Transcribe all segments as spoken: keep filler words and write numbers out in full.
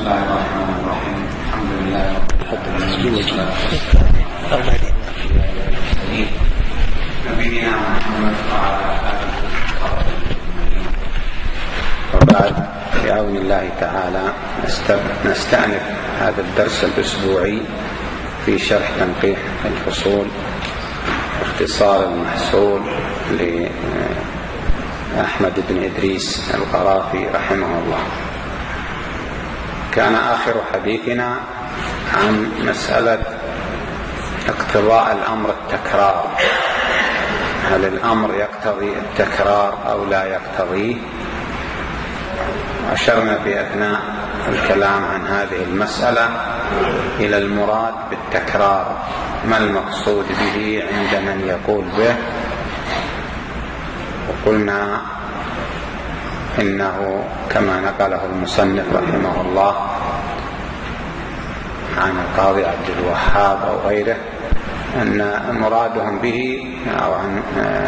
الله الرحمن الرحيم. الحمد لله رب العالمين. نبينا محمد وعلى آله وبعد. بعون الله تعالى نستأنف هذا الدرس الأسبوعي في شرح تنقيح الفصول اختصار المحصول لأحمد بن إدريس القرافي رحمه الله. كان آخر حديثنا عن مسألة اقتضاء الأمر التكرار، هل الأمر يقتضي التكرار أو لا يقتضيه؟ أشرنا في أثناء الكلام عن هذه المسألة إلى المراد بالتكرار، ما المقصود به عند من يقول به، وقلنا إنه كما نقله المصنف رحمه الله عن القاضي عبد الوهاب أو غيره أن مرادهم به أو عن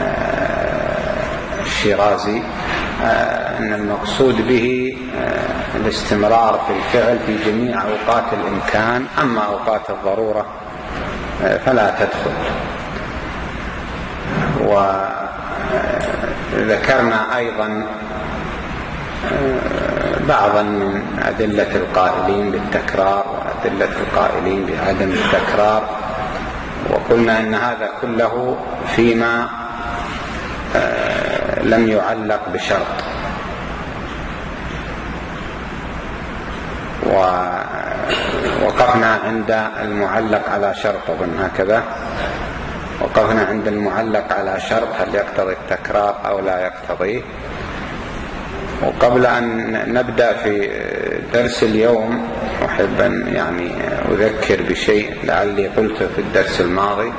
الشيرازي أن المقصود به الاستمرار في الفعل في جميع أوقات الإمكان، أما أوقات الضرورة فلا تدخل. وذكرنا أيضا بعضا من أدلة القائلين بالتكرار وأدلة القائلين بعدم التكرار، وقلنا أن هذا كله فيما لم يعلق بشرط. ووقفنا عند المعلق على شرط، أظن هكذا وقفنا عند المعلق على شرط هل يقتضي التكرار أو لا يقتضيه. وقبل أن نبدأ في درس اليوم أحب أن يعني أذكر بشيء لعلي قلته في الدرس الماضي،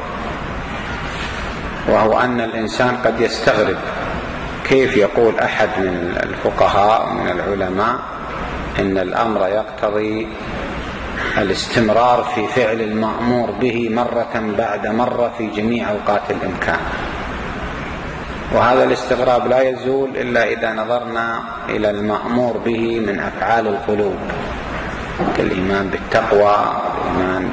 وهو أن الإنسان قد يستغرب كيف يقول أحد من الفقهاء ومن العلماء إن الأمر يقتضي الاستمرار في فعل المأمور به مرة بعد مرة في جميع أوقات الإمكان. وهذا الاستغراب لا يزول إلا إذا نظرنا إلى المأمور به من أفعال القلوب كالإيمان بالتقوى والإيمان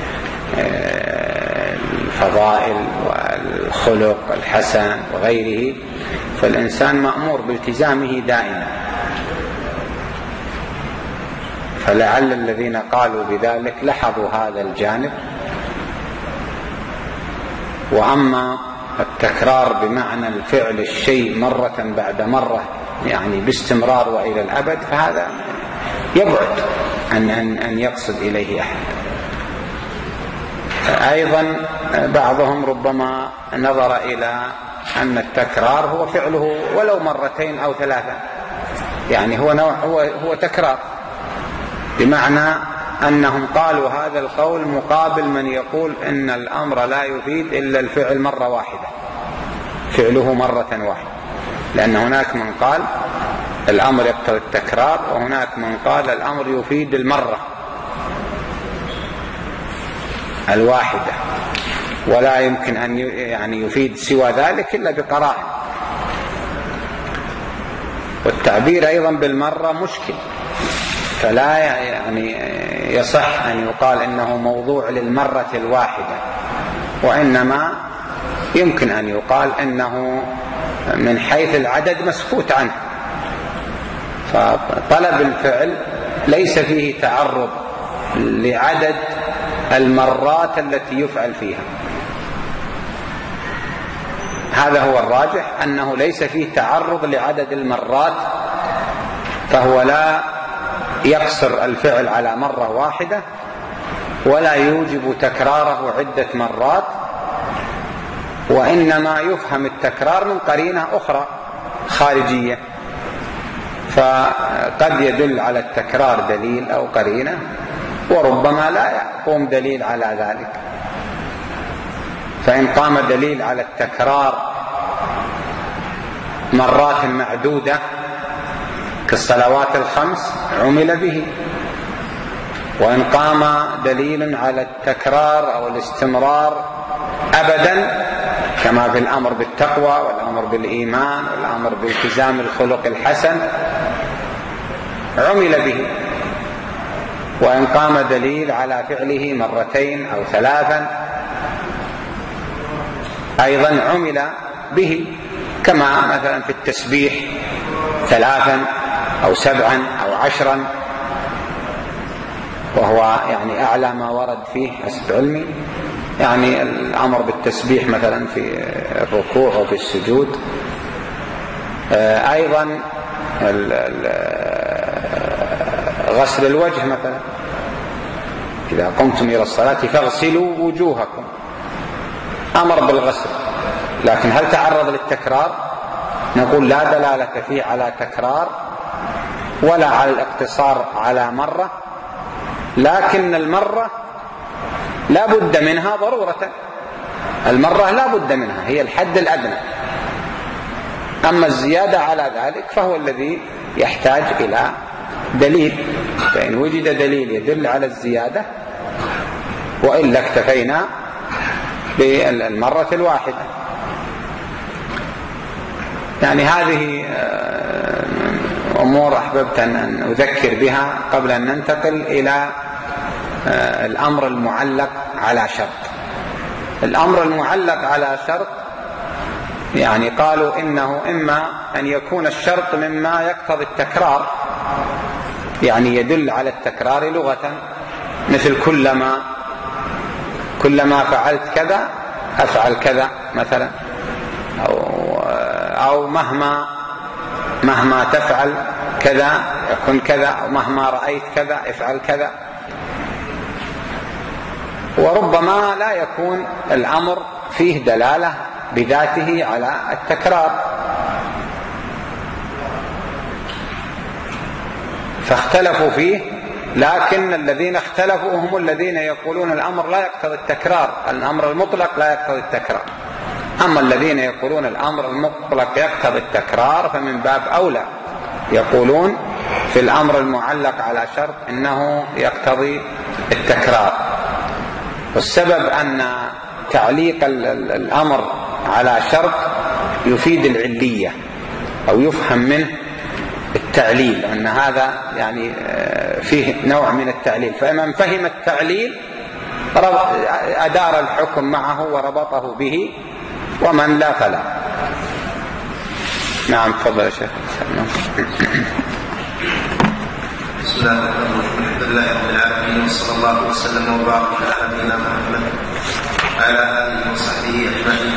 بالفضائل والخلق الحسن وغيره، فالإنسان مأمور بالتزامه دائما. فلعل الذين قالوا بذلك لاحظوا هذا الجانب. وأما التكرار بمعنى الفعل الشيء مرة بعد مرة يعني باستمرار وإلى الأبد، فهذا يبعد أن, أن, أن يقصد إليه أحد. أيضا بعضهم ربما نظر إلى أن التكرار هو فعله ولو مرتين أو ثلاثة، يعني هو, نوع هو, هو تكرار، بمعنى أنهم قالوا هذا القول مقابل من يقول إن الأمر لا يفيد إلا الفعل مرة واحدة، فعله مرة واحدة، لأن هناك من قال الأمر يقتضي التكرار، وهناك من قال الأمر يفيد المرة الواحدة ولا يمكن أن يعني يفيد سوى ذلك إلا بقرائن. والتعبير أيضا بالمرة مشكل، فلا يعني يصح أن يقال إنه موضوع للمرة الواحدة، وإنما يمكن أن يقال إنه من حيث العدد مسكوت عنه. فطلب الفعل ليس فيه تعرض لعدد المرات التي يفعل فيها، هذا هو الراجح، أنه ليس فيه تعرض لعدد المرات، فهو لا يقصر الفعل على مرة واحدة ولا يوجب تكراره عدة مرات، وإنما يفهم التكرار من قرينة أخرى خارجية، فقد يدل على التكرار دليل أو قرينة، وربما لا يقوم دليل على ذلك. فإن قام دليل على التكرار مرات معدودة كالصلوات الخمس عمل به، وإن قام دليل على التكرار أو الاستمرار أبدا كما في الأمر بالتقوى والأمر بالإيمان والأمر بالتزام الخلق الحسن عمل به. وإن قام دليل على فعله مرتين أو ثلاثا أيضا عمل به، كما مثلا في التسبيح ثلاثا أو سبعا أو عشرا، وهو يعني أعلى ما ورد فيه حسب علمي، يعني الأمر بالتسبيح مثلا في الركوع وفي السجود. أيضا غسل الوجه مثلا، إذا قمتم إلى الصلاة فاغسلوا وجوهكم، أمر بالغسل، لكن هل تعرض للتكرار؟ نقول لا دلالة فيه على تكرار ولا على الاقتصار على مرة، لكن المرة لا بد منها ضرورة، المرة لا بد منها، هي الحد الأدنى. أما الزيادة على ذلك فهو الذي يحتاج إلى دليل، فإن وجد دليل يدل على الزيادة وإلا اكتفينا بالمرة الواحدة. يعني هذه أمور أحببت أن أذكر بها قبل أن ننتقل إلى الأمر المعلق على شرط. الأمر المعلق على شرط يعني قالوا إنه إما أن يكون الشرط مما يقتضي التكرار، يعني يدل على التكرار لغة، مثل كلما كلما فعلت كذا أفعل كذا مثلا، أو, أو مهما مهما تفعل كذا يكون كذا، أو مهما رأيت كذا افعل كذا. وربما لا يكون الأمر فيه دلالة بذاته على التكرار، فاختلفوا فيه، لكن الذين اختلفوا هم الذين يقولون الأمر لا يقتضي التكرار، الأمر المطلق لا يقتضي التكرار. أما الذين يقولون الأمر المطلق يقتضي التكرار فمن باب أولى يقولون في الأمر المعلق على شرط إنه يقتضي التكرار. والسبب أن تعليق الأمر على شرط يفيد العلية أو يفهم منه التعليل، أن هذا يعني فيه نوع من التعليل، فمن فهم التعليل أدار الحكم معه وربطه به، ومن لا فلا. نعم تفضل يا شيخ. بسم الله الرحمن الرحيم، الحمد لله رب العالمين، وصلى الله وسلم وبارك على نبينا محمد وعلى آله وصحبه أجمعين.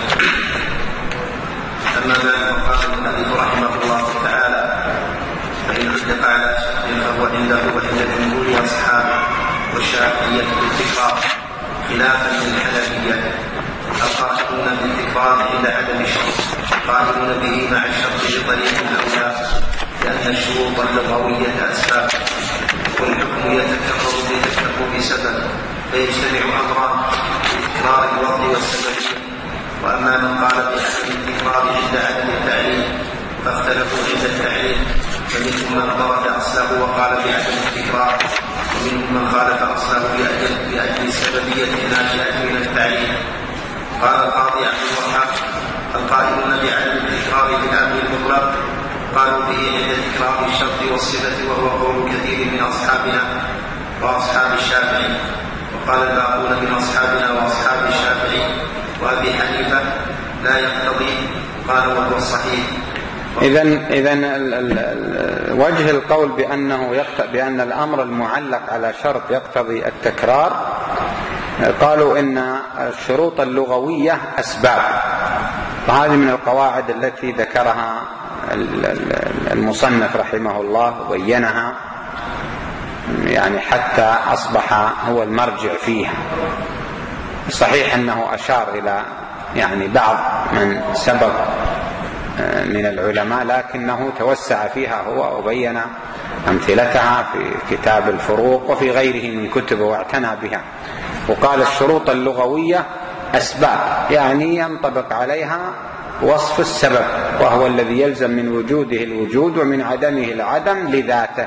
أما بعد، فقال المؤلف رحمه الله تعالى: فإن صدق على شرط فهو عنده وعند جمهور أصحابه والشافعية بالتكرار، خلافا للحنفية القائلون بالتكرار عند عدم الشرط، قائلون به مع الشرط بطريق الأولى، لأن الشروط اللغوية أسباب، والحكم يتكرر بتكرر سبب، فيجتمع أمران: بتكرار الوضع والسبب. وأما من قال بعدم التكرار عند عدم التعليل فاختلفوا عند التعليل، فمنهم من ضرب أصله وقال بعدم التكرار، ومنهم من خالف أصله بأجل السببية الناشئة من التعليل. قال القاضي عبد الوهاب: القائلون بعدم التكرار في الأمر المطلق قالوا به عند تكرار الشرط والصفة، وهو قول كثير من أصحابنا وأصحاب الشافعي. وقال الباقون من أصحابنا وأصحاب الشافعي وأبي حنيفة لا يقتضي، قال وهو الصحيح. إذن إذن وجه القول بأنه يقتضي بأن الأمر المعلق على شرط يقتضي التكرار، قالوا إن الشروط اللغوية أسباب، وهذه من القواعد التي ذكرها المصنف رحمه الله وبينها، يعني حتى أصبح هو المرجع فيها. صحيح أنه أشار إلى يعني بعض من سبق من العلماء، لكنه توسع فيها هو وبين أمثلتها في كتاب الفروق وفي غيره من كتبه واعتنى بها. وقال الشروط اللغوية أسباب، يعني ينطبق عليها وصف السبب، وهو الذي يلزم من وجوده الوجود ومن عدمه العدم لذاته.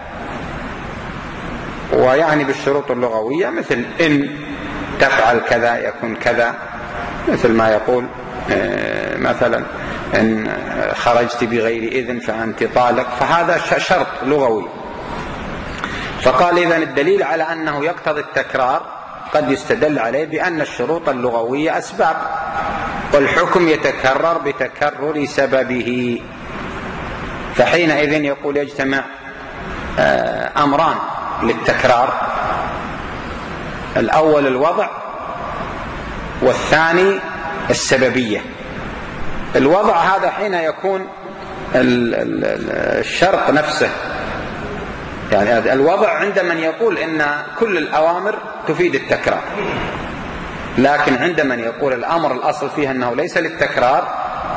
ويعني بالشروط اللغوية مثل إن تفعل كذا يكون كذا، مثل ما يقول مثلا إن خرجت بغير إذن فأنت طالق، فهذا شرط لغوي. فقال إذن الدليل على أنه يقتضي التكرار قد يستدل عليه بأن الشروط اللغوية أسباب، والحكم يتكرر بتكرر سببه. فحينئذ يقول يجتمع أمران للتكرار: الأول الوضع، والثاني السببية. الوضع هذا حين يكون الشرط نفسه، يعني الوضع عند من يقول إن كل الأوامر تفيد التكرار، لكن عند من يقول الأمر الأصل فيها أنه ليس للتكرار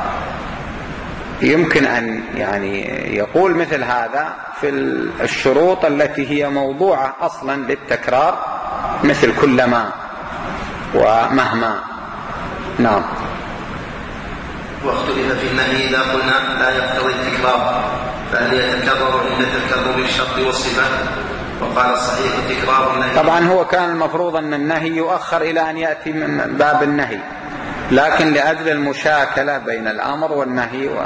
يمكن أن يعني يقول مثل هذا في الشروط التي هي موضوعة أصلا للتكرار، مثل كلما ومهما. نعم. واختلف في النهي إذا قلنا لا يقتضي التكرار، فهل يتكرر عند تكرر الشرط والصفة؟ وقال الصحيح تكرار النهي. طبعا هو كان المفروض أن النهي يؤخر إلى أن يأتي من باب النهي، لكن لأجل المشاكلة بين الأمر والنهي و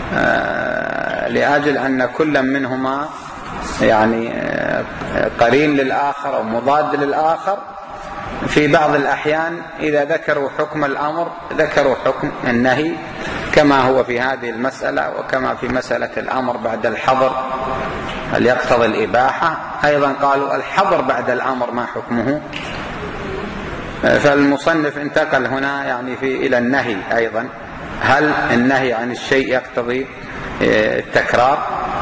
لأجل أن كل منهما يعني قرين للآخر أو مضاد للآخر، في بعض الأحيان إذا ذكروا حكم الأمر ذكروا حكم النهي، كما هو في هذه المسألة، وكما في مسألة الأمر بعد الحظر هل يقتضي الإباحة، أيضا قالوا الحظر بعد الأمر ما حكمه. فالمصنف انتقل هنا يعني في إلى النهي أيضا، هل النهي عن الشيء يقتضي التكرار؟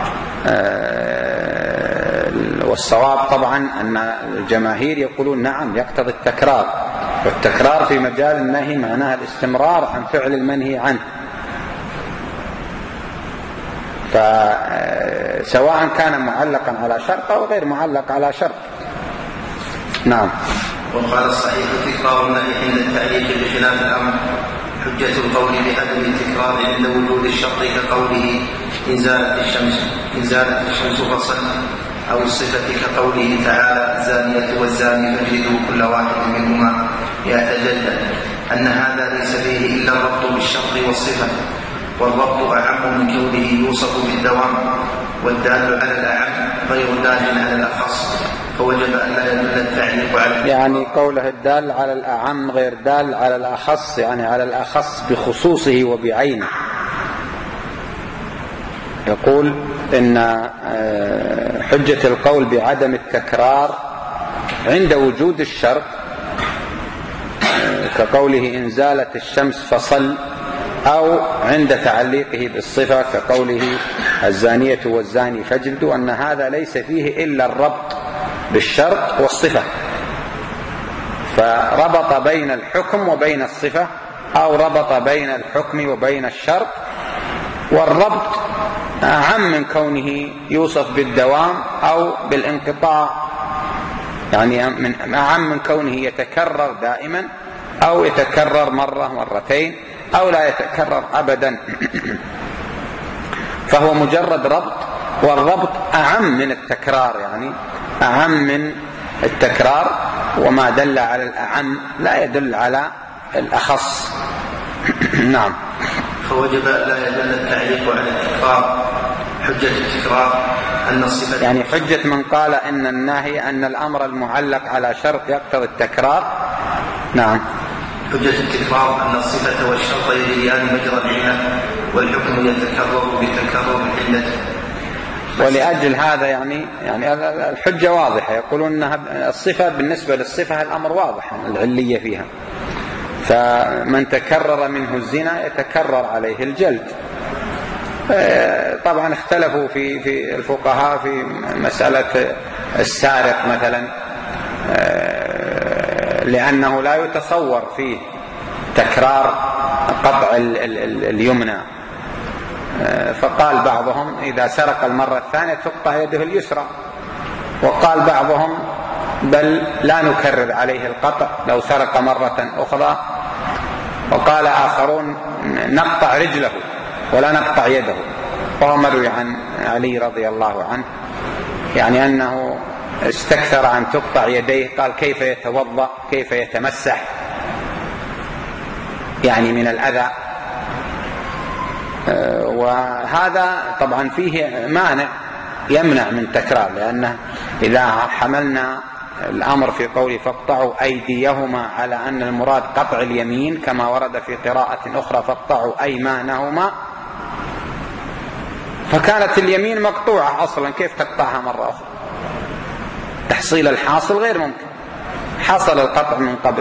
والصواب طبعا أن الجماهير يقولون نعم يقتضي التكرار، والتكرار في مجال النهي معناها الاستمرار عن فعل المنهي عنه، فسواء كان معلقا على شرط أو غير معلق على شرط. نعم. وقال الصحيح تكرار النهي عند التعليق بخلاف الأمر. حجة القول بعدم التكرار عند وجود الشرط كقوله إن زالت الشمس إن زالت الشمس فصل، أو الصفة كقوله تعالى الزانية والزاني فاجلدوا كل واحد منهما، يتجدد أن هذا ليس فيه إلا الربط بالشرط والصفة، والربط أعم من كونه يوصف بالدوام، والدال على الأعم غير دال على الأخص، فوجب أن لا يدل التعليق على يعني قوله الدال على الأعم غير دال على الأخص، يعني على الأخص بخصوصه وبعينه. يقول إن حجة القول بعدم التكرار عند وجود الشرط كقوله إن زالت الشمس فصل، أو عند تعليقه بالصفة كقوله الزانية والزاني فاجلدوا، أن هذا ليس فيه إلا الربط بالشرط والصفة، فربط بين الحكم وبين الصفة، أو ربط بين الحكم وبين الشرط، والربط أعم من كونه يوصف بالدوام أو بالانقطاع، يعني من أعم من كونه يتكرر دائما أو يتكرر مرة مرتين أو لا يتكرر أبدا. فهو مجرد ربط، والربط أعم من التكرار، يعني أعم من التكرار، وما دل على الأعم لا يدل على الأخص. نعم. فوجب لا يدل التعليق على التكرار. حجة التكرار أن الصفة، يعني حجة من قال إن النهي أن الأمر المعلق على شرط يقتضي التكرار. نعم. حجة التكرار أن الصفة والشرط يجريان مجرى العلة، والحكم يتكرر بتكرر العلة. ولأجل هذا يعني يعني الحجة واضحة، يقولون أنها الصفة بالنسبة للصفة الأمر واضح العلية فيها، فمن تكرر منه الزنا يتكرر عليه الجلد. طبعا اختلفوا في في الفقهاء في مسألة السارق مثلا، لأنه لا يتصور فيه تكرار قطع اليمنى، فقال بعضهم إذا سرق المرة الثانية تقطع يده اليسرى، وقال بعضهم بل لا نكرر عليه القطع لو سرق مرة أخرى، وقال آخرون نقطع رجله ولا نقطع يده. وهو مروي عن علي رضي الله عنه يعني أنه استكثر أن تقطع يديه، قال كيف يتوضأ كيف يتمسح يعني من الأذى. وهذا طبعا فيه مانع يمنع من تكرار، لأنه إذا حملنا الأمر في قوله فاقطعوا أيديهما على أن المراد قطع اليمين كما ورد في قراءة أخرى فاقطعوا أيمانهما، فكانت اليمين مقطوعة أصلا، كيف تقطعها مرة أخرى؟ تحصيل الحاصل غير ممكن، حصل القطع من قبل.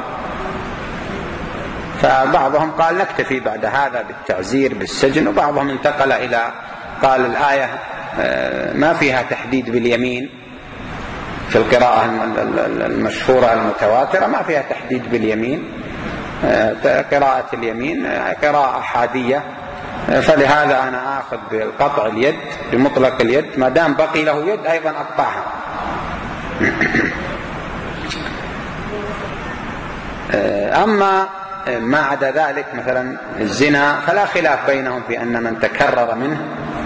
فبعضهم قال نكتفي بعد هذا بالتعزير بالسجن، وبعضهم انتقل إلى قال الآية ما فيها تحديد باليمين، في القراءة المشهورة المتواترة ما فيها تحديد باليمين، قراءة اليمين قراءة أحادية، فلهذا أنا آخذ بالقطع اليد بمطلق اليد، ما دام بقي له يد أيضا أقطعها. أما ما عدا ذلك مثلا الزنا فلا خلاف بينهم في أن من تكرر منه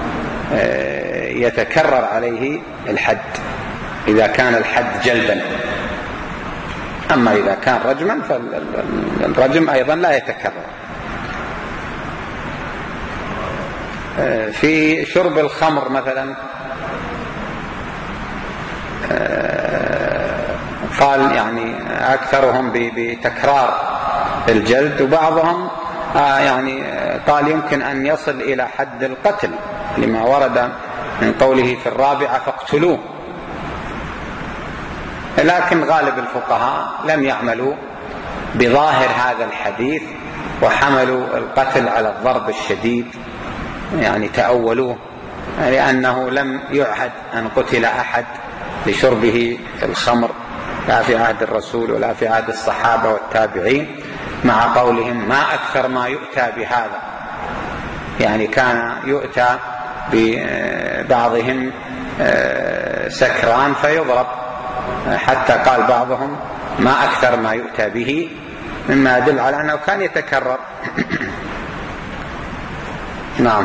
يتكرر عليه الحد إذا كان الحد جلدا، أما إذا كان رجما فالرجم أيضا لا يتكرر. في شرب الخمر مثلا قال يعني أكثرهم بتكرار الجلد، وبعضهم يعني قال يمكن أن يصل إلى حد القتل لما ورد من قوله في الرابعة فاقتلوه، لكن غالب الفقهاء لم يعملوا بظاهر هذا الحديث وحملوا القتل على الضرب الشديد، يعني تأولوه، لأنه لم يعهد أن قتل أحد لشربه الخمر لا في عهد الرسول ولا في عهد الصحابة والتابعين، مع قولهم ما أكثر ما يؤتى بهذا، يعني كان يؤتى ببعضهم سكران فيضرب، حتى قال بعضهم ما أكثر ما يؤتى به، مما يدل على أنه كان يتكرر. نعم.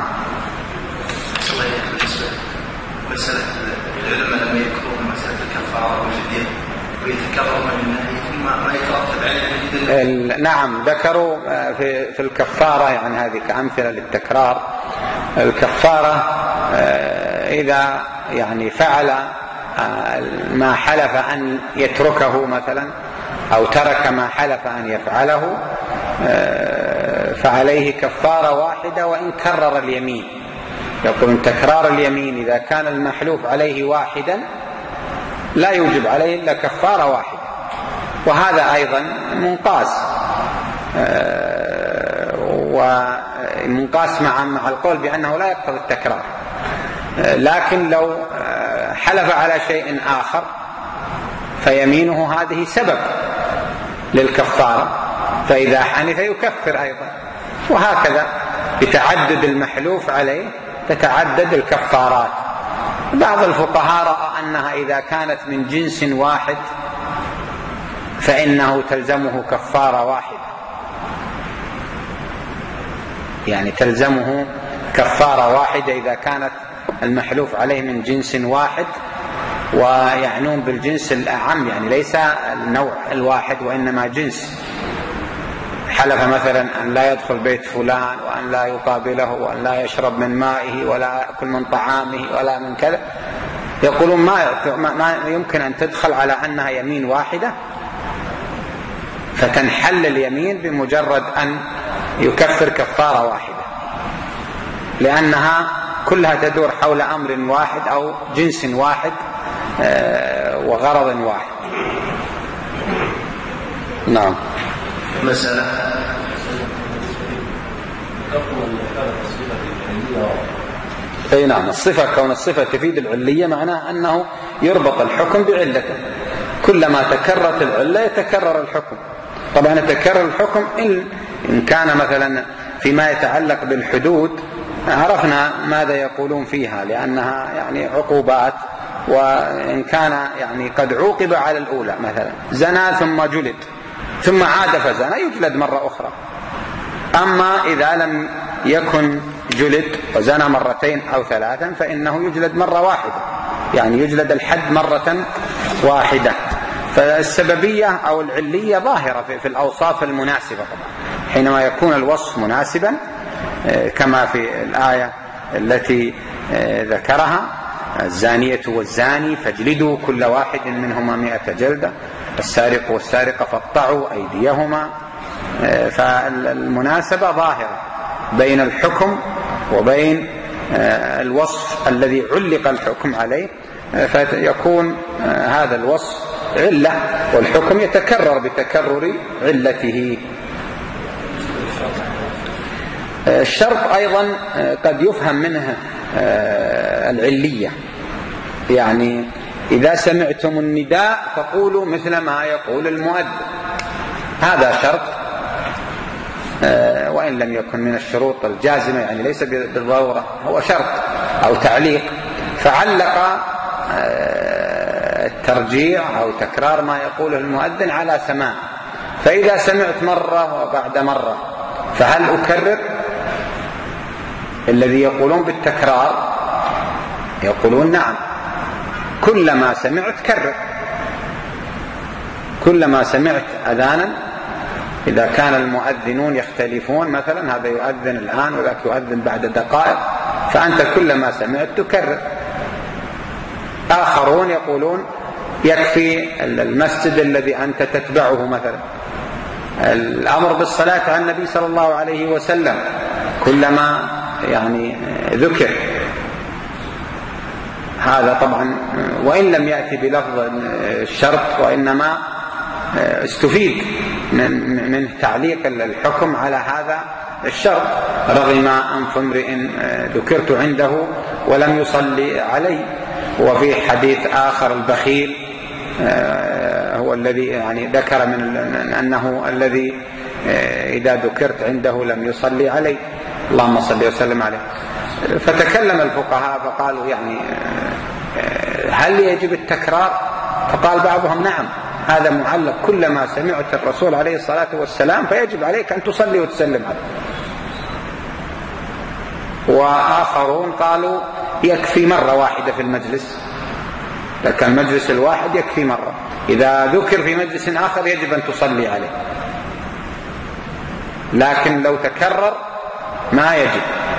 مسألة العلماء لما يذكرون مسألة الكفارة والفدية ويتكرر من النهي ثم ما يترتب عليه. نعم ذكروا في في الكفارة، يعني هذه كأمثلة للتكرار. الكفارة إذا يعني فعل ما حلف أن يتركه مثلا أو ترك ما حلف أن يفعله فعليه كفارة واحدة وإن كرر اليمين. يقولون تكرار اليمين إذا كان المحلوف عليه واحدا لا يوجب عليه إلا كفارة واحدة، وهذا أيضا منقاس ومنقاس مع مع القول بأنه لا يقتضي التكرار. لكن لو حلف على شيء آخر فيمينه هذه سبب للكفارة، فإذا حنث يكفر أيضا، وهكذا بتعدد المحلوف عليه تتعدد الكفارات. بعض الفقهاء رأى أنها إذا كانت من جنس واحد فإنه تلزمه كفارة واحدة، يعني تلزمه كفارة واحدة إذا كانت المحلوف عليه من جنس واحد، ويعنون بالجنس الأعم، يعني ليس النوع الواحد وإنما جنس. حلف مثلا أن لا يدخل بيت فلان وأن لا يقابله وأن لا يشرب من مائه ولا يأكل من طعامه ولا من كذا، يقولون ما يمكن أن تدخل على أنها يمين واحدة، فتنحل اليمين بمجرد أن يكفر كفارة واحدة، لأنها كلها تدور حول أمر واحد أو جنس واحد وغرض واحد. نعم. مسألة أي نعم، الصفة كون الصفة تفيد العلية معناه أنه يربط الحكم بعلته، كلما تكررت العلة يتكرر الحكم. طبعا يتكرر الحكم إن, إن كان مثلا فيما يتعلق بالحدود عرفنا ماذا يقولون فيها، لأنها يعني عقوبات، وإن كان يعني قد عوقب على الأولى مثلا زنا ثم جلد ثم عاد فزنا يجلد مرة أخرى. أما إذا لم يكن جلد وزنا مرتين أو ثلاثا فإنه يجلد مرة واحدة، يعني يجلد الحد مرة واحدة. فالسببية أو العلية ظاهرة في الأوصاف المناسبة طبعا، حينما يكون الوصف مناسبا كما في الآية التي ذكرها الزانية والزاني فاجلدوا كل واحد منهما مئة جلدة، السارق والسارقة فاقطعوا أيديهما. فالمناسبة ظاهرة بين الحكم وبين الوصف الذي علق الحكم عليه، فيكون هذا الوصف علة والحكم يتكرر بتكرر علته. الشرط أيضا قد يفهم منه العلية، يعني إذا سمعتم النداء فقولوا مثل ما يقول المؤذن، هذا شرط وإن لم يكن من الشروط الجازمة، يعني ليس بالضرورة، هو شرط أو تعليق، فعلق الترجيع أو تكرار ما يقوله المؤذن على سماع. فإذا سمعت مرة وبعد مرة فهل أكرر؟ الذي يقولون بالتكرار يقولون نعم، كلما سمعت كرر، كلما سمعت أذانا، إذا كان المؤذنون يختلفون، مثلا هذا يؤذن الآن وذاك يؤذن بعد دقائق، فأنت كلما سمعت تكرر. آخرون يقولون يكفي المسجد الذي أنت تتبعه، مثلا الأمر بالصلاة على النبي صلى الله عليه وسلم كلما يعني ذكر، هذا طبعا وإن لم يأتي بلفظ الشرط، وإنما استفيد من, من تعليق الحكم على هذا الشرط. رغم أنف امرئ ذكرت عنده ولم يصلي علي. وفي حديث آخر البخيل هو الذي يعني ذكر من أنه الذي إذا ذكرت عنده لم يصلي علي، اللهم صل وسلم عليه. فتكلم الفقهاء فقالوا يعني هل يجب التكرار؟ فقال بعضهم نعم، هذا معلق، كلما سمعت الرسول عليه الصلاة والسلام فيجب عليك أن تصلي وتسلم عليه. وآخرون قالوا يكفي مرة واحدة في المجلس، لكن المجلس الواحد يكفي مرة، إذا ذكر في مجلس آخر يجب أن تصلي عليه، لكن لو تكرر ما يجب.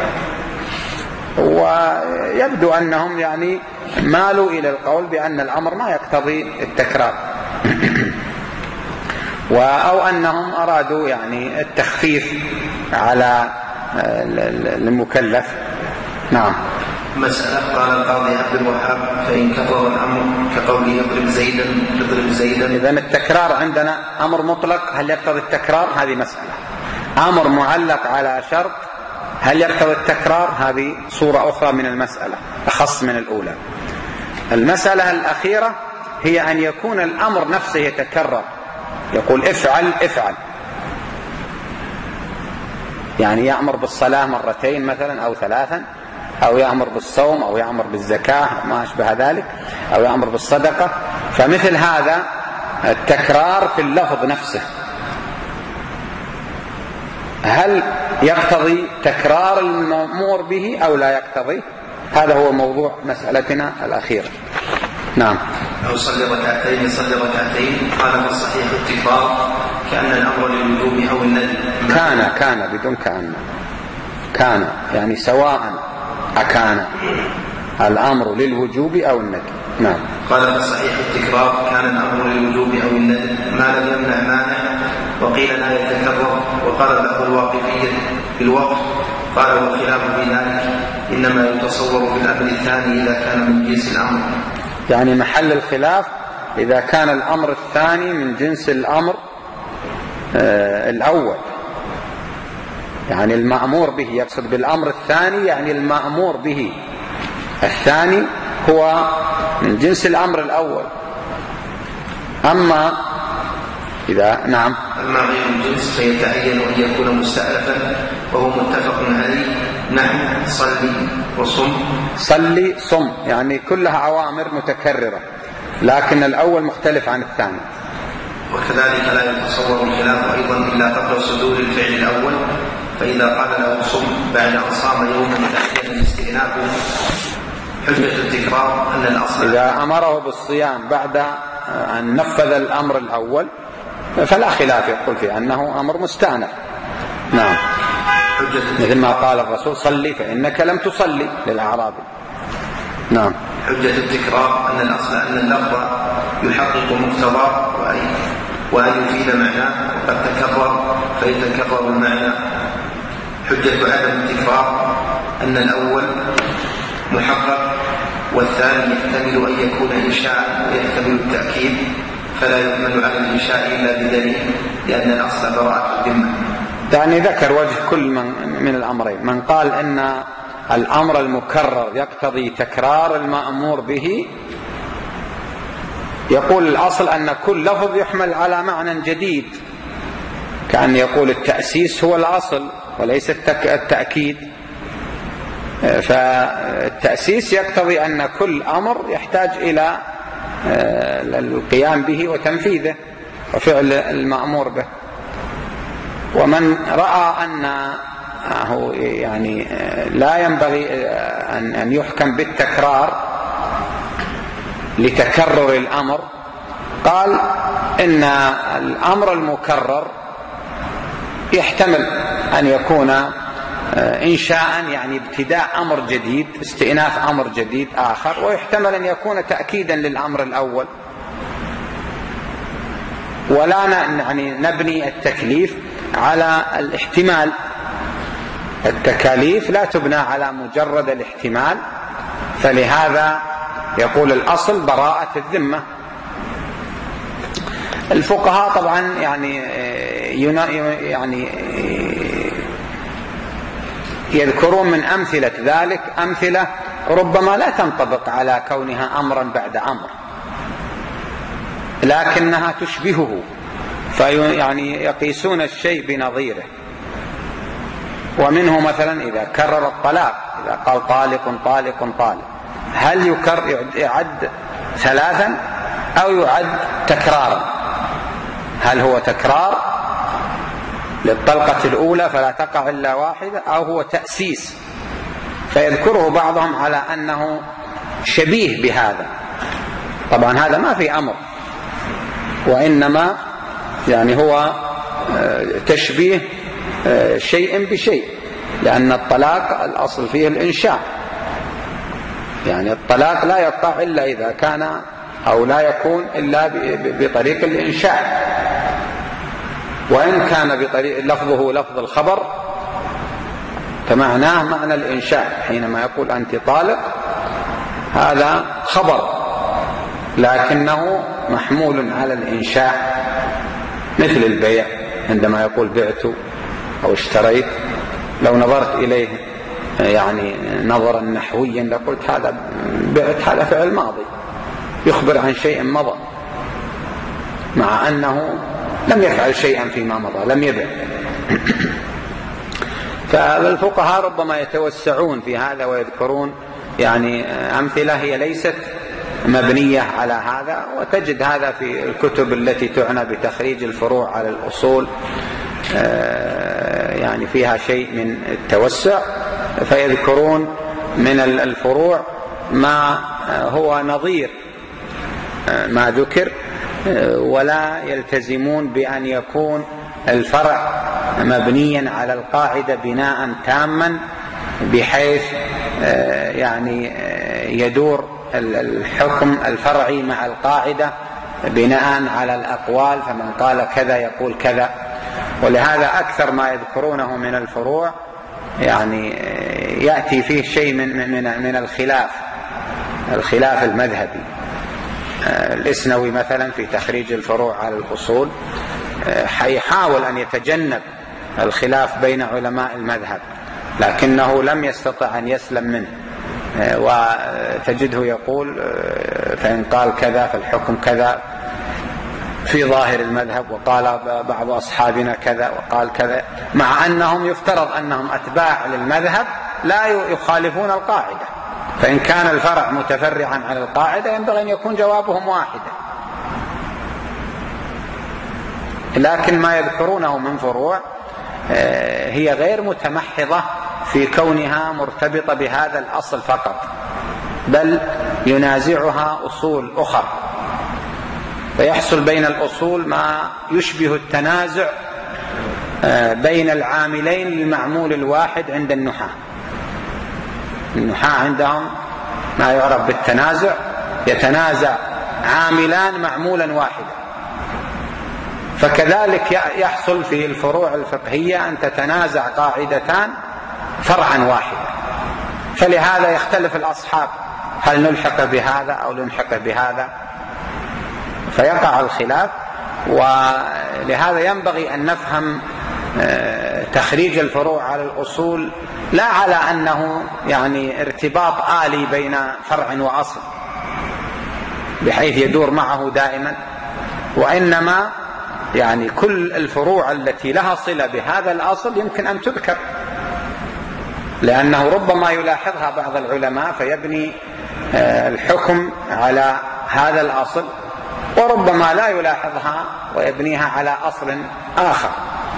ويبدو أنهم يعني مالوا إلى القول بأن الأمر ما يقتضي التكرار أو أنهم أرادوا يعني التخفيف على المكلف. نعم. مسألة قال القاضي عبد الوهاب فإن كثر الأمر كقوله يضرب زيدا يضرب زيدا. إذا التكرار عندنا أمر مطلق، هل يقتضي التكرار؟ هذه مسألة. أمر معلق على شرط، هل يقتضي التكرار؟ هذه صورة أخرى من المسألة، أخص من الأولى. المسألة الأخيرة هي أن يكون الأمر نفسه يتكرر، يقول افعل افعل، يعني يأمر بالصلاة مرتين مثلا أو ثلاثا، أو يأمر بالصوم، أو يأمر بالزكاة، ما أشبه ذلك، أو يأمر بالصدقة. فمثل هذا التكرار في اللفظ نفسه هل يقتضي تكرار المأمور به أو لا يقتضي؟ هذا هو موضوع مسألتنا الأخيرة. نعم. أو صلي ركعتين صلي ركعتين، قال في الصحيح التكرار كأن الأمر للوجوب أو الندب. كان كان بدون كأن، كان يعني سواء أكان الأمر للوجوب أو الندب. نعم. قال في الصحيح التكرار كان الأمر للوجوب أو الندب ما لم يمنع مانع، وقيل لا يتكرر، وقال بعض الواقفية بالوقف قال والخلاف في ذلك إنما يتصور في الأمر الثاني إذا كان من جنس الأمر. يعني محل الخلاف إذا كان الأمر الثاني من جنس الأمر آه الأول، يعني المأمور به، يقصد بالأمر الثاني يعني المأمور به الثاني هو من جنس الأمر الأول. أما إذا نعم أما غير الجنس فيتعين أن يكون مستألفا وهو متفق عليه، نحن صلي وصم. صلي صم يعني كلها أوامر متكررة، لكن الأول مختلف عن الثاني. وكذلك لا يتصور الخلاف أيضا إلا قبل صدور الفعل الأول، فإذا قال له صم بعد أن صام يوما تأتي استئنافه حجة التكرار أن الأصل إذا أمره بالصيام بعد أن نفذ الأمر الأول فلا خلاف يقول فيه أنه أمر مستأنف. نعم. مثل ما قال الرسول صلي فإنك لم تصلي للأعرابي. نعم. حجة التكرار أن الأصل أن اللفظ يحقق مقتضاه وأن يفيد معناه، وقد تكرر فيتكرر المعنى. حجة عدم التكرار أن الأول محقق والثاني يحتمل أن يكون إنشاء ويحتمل التأكيد، فلا يحمل على الإنشاء إلا بدليل، لأن الأصل براءة الذمة. يعني ذكر وجه كل من, من الأمرين. من قال أن الأمر المكرر يقتضي تكرار المأمور به، يقول الأصل أن كل لفظ يحمل على معنى جديد، كأن يقول التأسيس هو الأصل وليس التأكيد، فالتأسيس يقتضي أن كل أمر يحتاج إلى القيام به وتنفيذه وفعل المأمور به. ومن رأى أنه يعني لا ينبغي أن يحكم بالتكرار لتكرر الأمر، قال إن الأمر المكرر يحتمل أن يكون إنشاء يعني ابتداء أمر جديد، استئناف أمر جديد آخر، ويحتمل أن يكون تأكيدا للأمر الأول، ولا يعني نبني التكليف على الاحتمال. التكاليف لا تبنى على مجرد الاحتمال، فلهذا يقول الأصل براءة الذمة. الفقهاء طبعا يعني يعني يذكرون من أمثلة ذلك أمثلة ربما لا تنطبق على كونها أمرا بعد أمر، لكنها تشبهه، فيعني يقيسون الشيء بنظيره. ومنه مثلا إذا كرر الطلاق، إذا قال طالق طالق طالق، هل يكرر يعد ثلاثا أو يعد تكرارا؟ هل هو تكرار للطلقة الأولى فلا تقع إلا واحدة، أو هو تأسيس؟ فيذكره بعضهم على أنه شبيه بهذا. طبعا هذا ما في أمر، وإنما يعني هو تشبيه شيء بشيء، لأن الطلاق الأصل فيه الإنشاء، يعني الطلاق لا يقع إلا إذا كان أو لا يكون إلا بطريق الإنشاء، وإن كان بطريق لفظه لفظ الخبر فمعناه معنى الإنشاء. حينما يقول أنت طالق هذا خبر لكنه محمول على الإنشاء، مثل البيع عندما يقول بعت أو اشتريت، لو نظرت إليه يعني نظرا نحويا لقلت هذا بعت، هذا فعل ماضي يخبر عن شيء مضى، مع أنه لم يفعل شيئا فيما مضى، لم يبع. فالفقهاء ربما يتوسعون في هذا ويذكرون يعني أمثلة هي ليست مبنية على هذا، وتجد هذا في الكتب التي تعنى بتخريج الفروع على الأصول، يعني فيها شيء من التوسع، فيذكرون من الفروع ما هو نظير ما ذكر، ولا يلتزمون بأن يكون الفرع مبنيا على القاعدة بناء تاما بحيث يعني يدور الحكم الفرعي مع القاعدة بناء على الأقوال، فمن قال كذا يقول كذا. ولهذا أكثر ما يذكرونه من الفروع يعني يأتي فيه شيء من من من الخلاف الخلاف المذهبي. الإسنوي مثلا في تخريج الفروع على الأصول حيحاول أن يتجنب الخلاف بين علماء المذهب، لكنه لم يستطع أن يسلم منه، وتجده يقول فإن قال كذا فالحكم كذا في ظاهر المذهب، وقال بعض أصحابنا كذا وقال كذا، مع أنهم يفترض أنهم أتباع للمذهب لا يخالفون القاعدة، فإن كان الفرع متفرعا على القاعدة ينبغي أن يكون جوابهم واحدا. لكن ما يذكرونه من فروع هي غير متمحضة في كونها مرتبطة بهذا الأصل فقط، بل ينازعها أصول أخرى، فيحصل بين الأصول ما يشبه التنازع بين العاملين للمعمول الواحد عند النحاة. النحاة عندهم ما يعرف بالتنازع، يتنازع عاملان معمولا واحدا. فكذلك يحصل في الفروع الفقهية أن تتنازع قاعدتان فرعا واحدا، فلهذا يختلف الأصحاب هل نلحق بهذا أو نلحق بهذا، فيقع الخلاف. ولهذا ينبغي أن نفهم تخريج الفروع على الأصول لا على أنه يعني ارتباط آلي بين فرع وأصل بحيث يدور معه دائما، وإنما يعني كل الفروع التي لها صلة بهذا الأصل يمكن أن تذكر، لأنه ربما يلاحظها بعض العلماء فيبني الحكم على هذا الأصل، وربما لا يلاحظها ويبنيها على أصل آخر.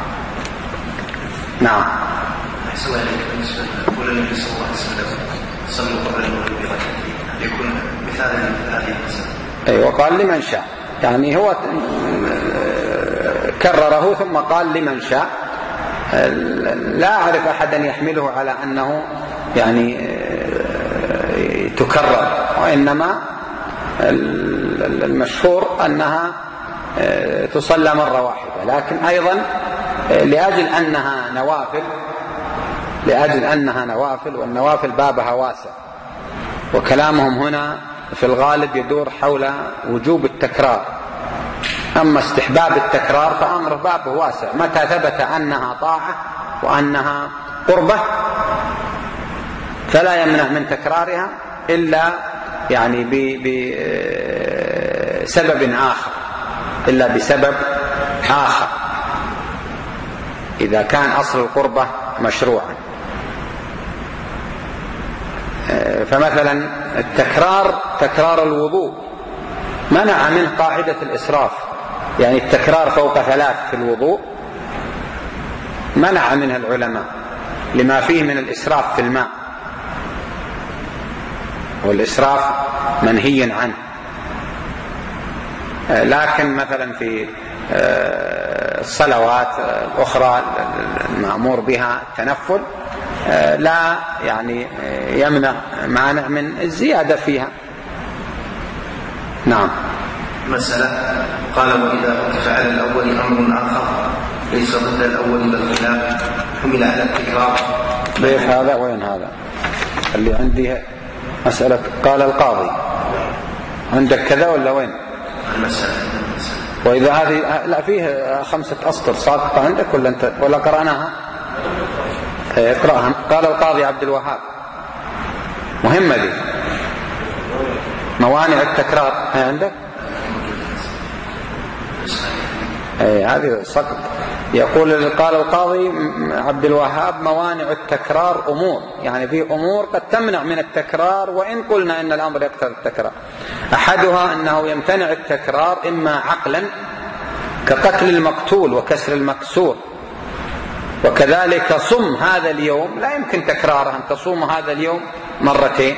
نعم. أحسن الله إليك. بالنسبة لقول النبي صلى الله عليه وسلم صلوا قبل المغرب بركعتين، يكون مثالا لهذه المسألة. أي وقال لمن شاء، يعني هو كرره ثم قال لمن شاء. لا أعرف أحدا يحمله على أنه يعني تكرر، وإنما المشهور أنها تصلى مرة واحدة، لكن أيضا لأجل أنها نوافل لأجل أنها نوافل والنوافل بابها واسع، وكلامهم هنا في الغالب يدور حول وجوب التكرار. أما استحباب التكرار فأمر بابه واسع، متى ثبت أنها طاعة وأنها قربة فلا يمنع من تكرارها إلا يعني بسبب آخر إلا بسبب آخر إذا كان أصل القربة مشروعا. فمثلا التكرار تكرار الوضوء منع منه قاعدة الإسراف، يعني التكرار فوق ثلاث في الوضوء منع منه العلماء لما فيه من الإسراف في الماء، والإسراف منهي عنه. لكن مثلا في الصلوات الأخرى المأمور بها التنفل لا يعني يمنع مانع من الزيادة فيها. نعم. مسألة قال وإذا أضيف على الأول أمر آخر ليس ضد الأول بالخلاف حمل على التكرار. ليش هذا وين هذا اللي عندي مسألة؟ قال القاضي عندك كذا ولا وين المسألة؟ وإذا هذه لا فيه خمسة أسطر ساقطة عندك ولا أنت ولا قرأناها؟ اقرأها. قال القاضي عبد الوهاب مهمة دي، موانع التكرار عندك؟ اي هذه سقط. يقول قال القاضي عبد الوهاب موانع التكرار أمور، يعني في أمور قد تمنع من التكرار وإن قلنا إن الأمر يقتضي التكرار. أحدها أنه يمتنع التكرار إما عقلا كقتل المقتول وكسر المكسور، وكذلك صم هذا اليوم لا يمكن تكراره، أن تصوم هذا اليوم مرتين.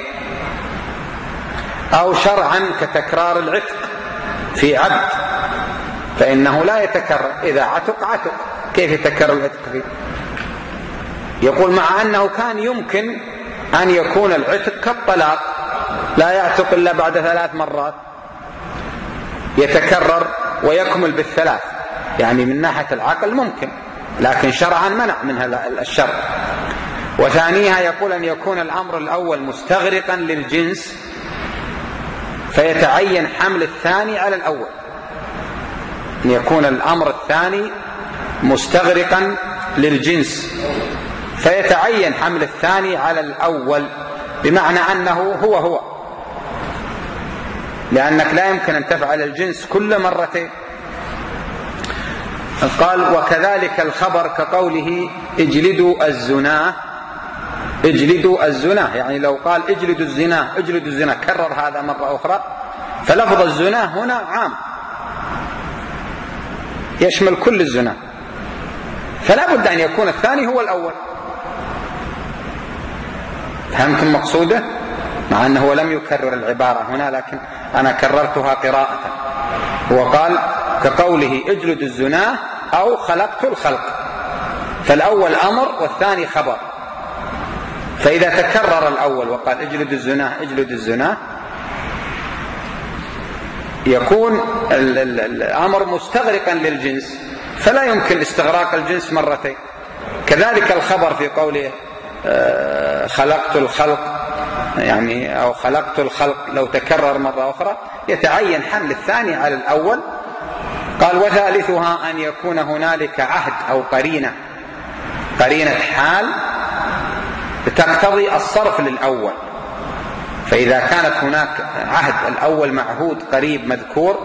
أو شرعا كتكرار العتق في عبد فإنه لا يتكرر، إذا عتق عتق كيف يتكرر العتق فيه؟ يقول مع أنه كان يمكن أن يكون العتق كالطلاق لا يعتق إلا بعد ثلاث مرات، يتكرر ويكمل بالثلاث، يعني من ناحية العقل ممكن، لكن شرعا منع منها الشرع. وثانيها يقول أن يكون الأمر الأول مستغرقا للجنس فيتعين حمل الثاني على الأول، أن يكون الأمر الثاني مستغرقا للجنس فيتعين حمل الثاني على الأول، بمعنى أنه هو هو، لأنك لا يمكن أن تفعل الجنس كل مرتين. قال وكذلك الخبر كقوله اجلدوا الزنا، اجلدوا الزنا يعني لو قال اجلدوا الزنا اجلدوا الزنا كرر هذا مرة أخرى، فلفظ الزنا هنا عام يشمل كل الزنا، فلا بد أن يكون الثاني هو الأول. فهمتم مقصوده؟ مع أنه لم يكرر العبارة هنا لكن أنا كررتها قراءة. هو قال كقوله اجلدوا الزنا أو خلقت الخلق، فالأول أمر والثاني خبر، فإذا تكرر الأول وقال اجلد الزناه اجلد الزناه يكون الأمر مستغرقا للجنس، فلا يمكن استغراق الجنس مرتين. كذلك الخبر في قوله خلقت الخلق يعني أو خلقت الخلق لو تكرر مرة أخرى يتعين حمل الثاني على الأول. قال وثالثها أن يكون هنالك عهد أو قرينة قرينة حال تقتضي الصرف للأول، فإذا كانت هناك عهد الأول معهود قريب مذكور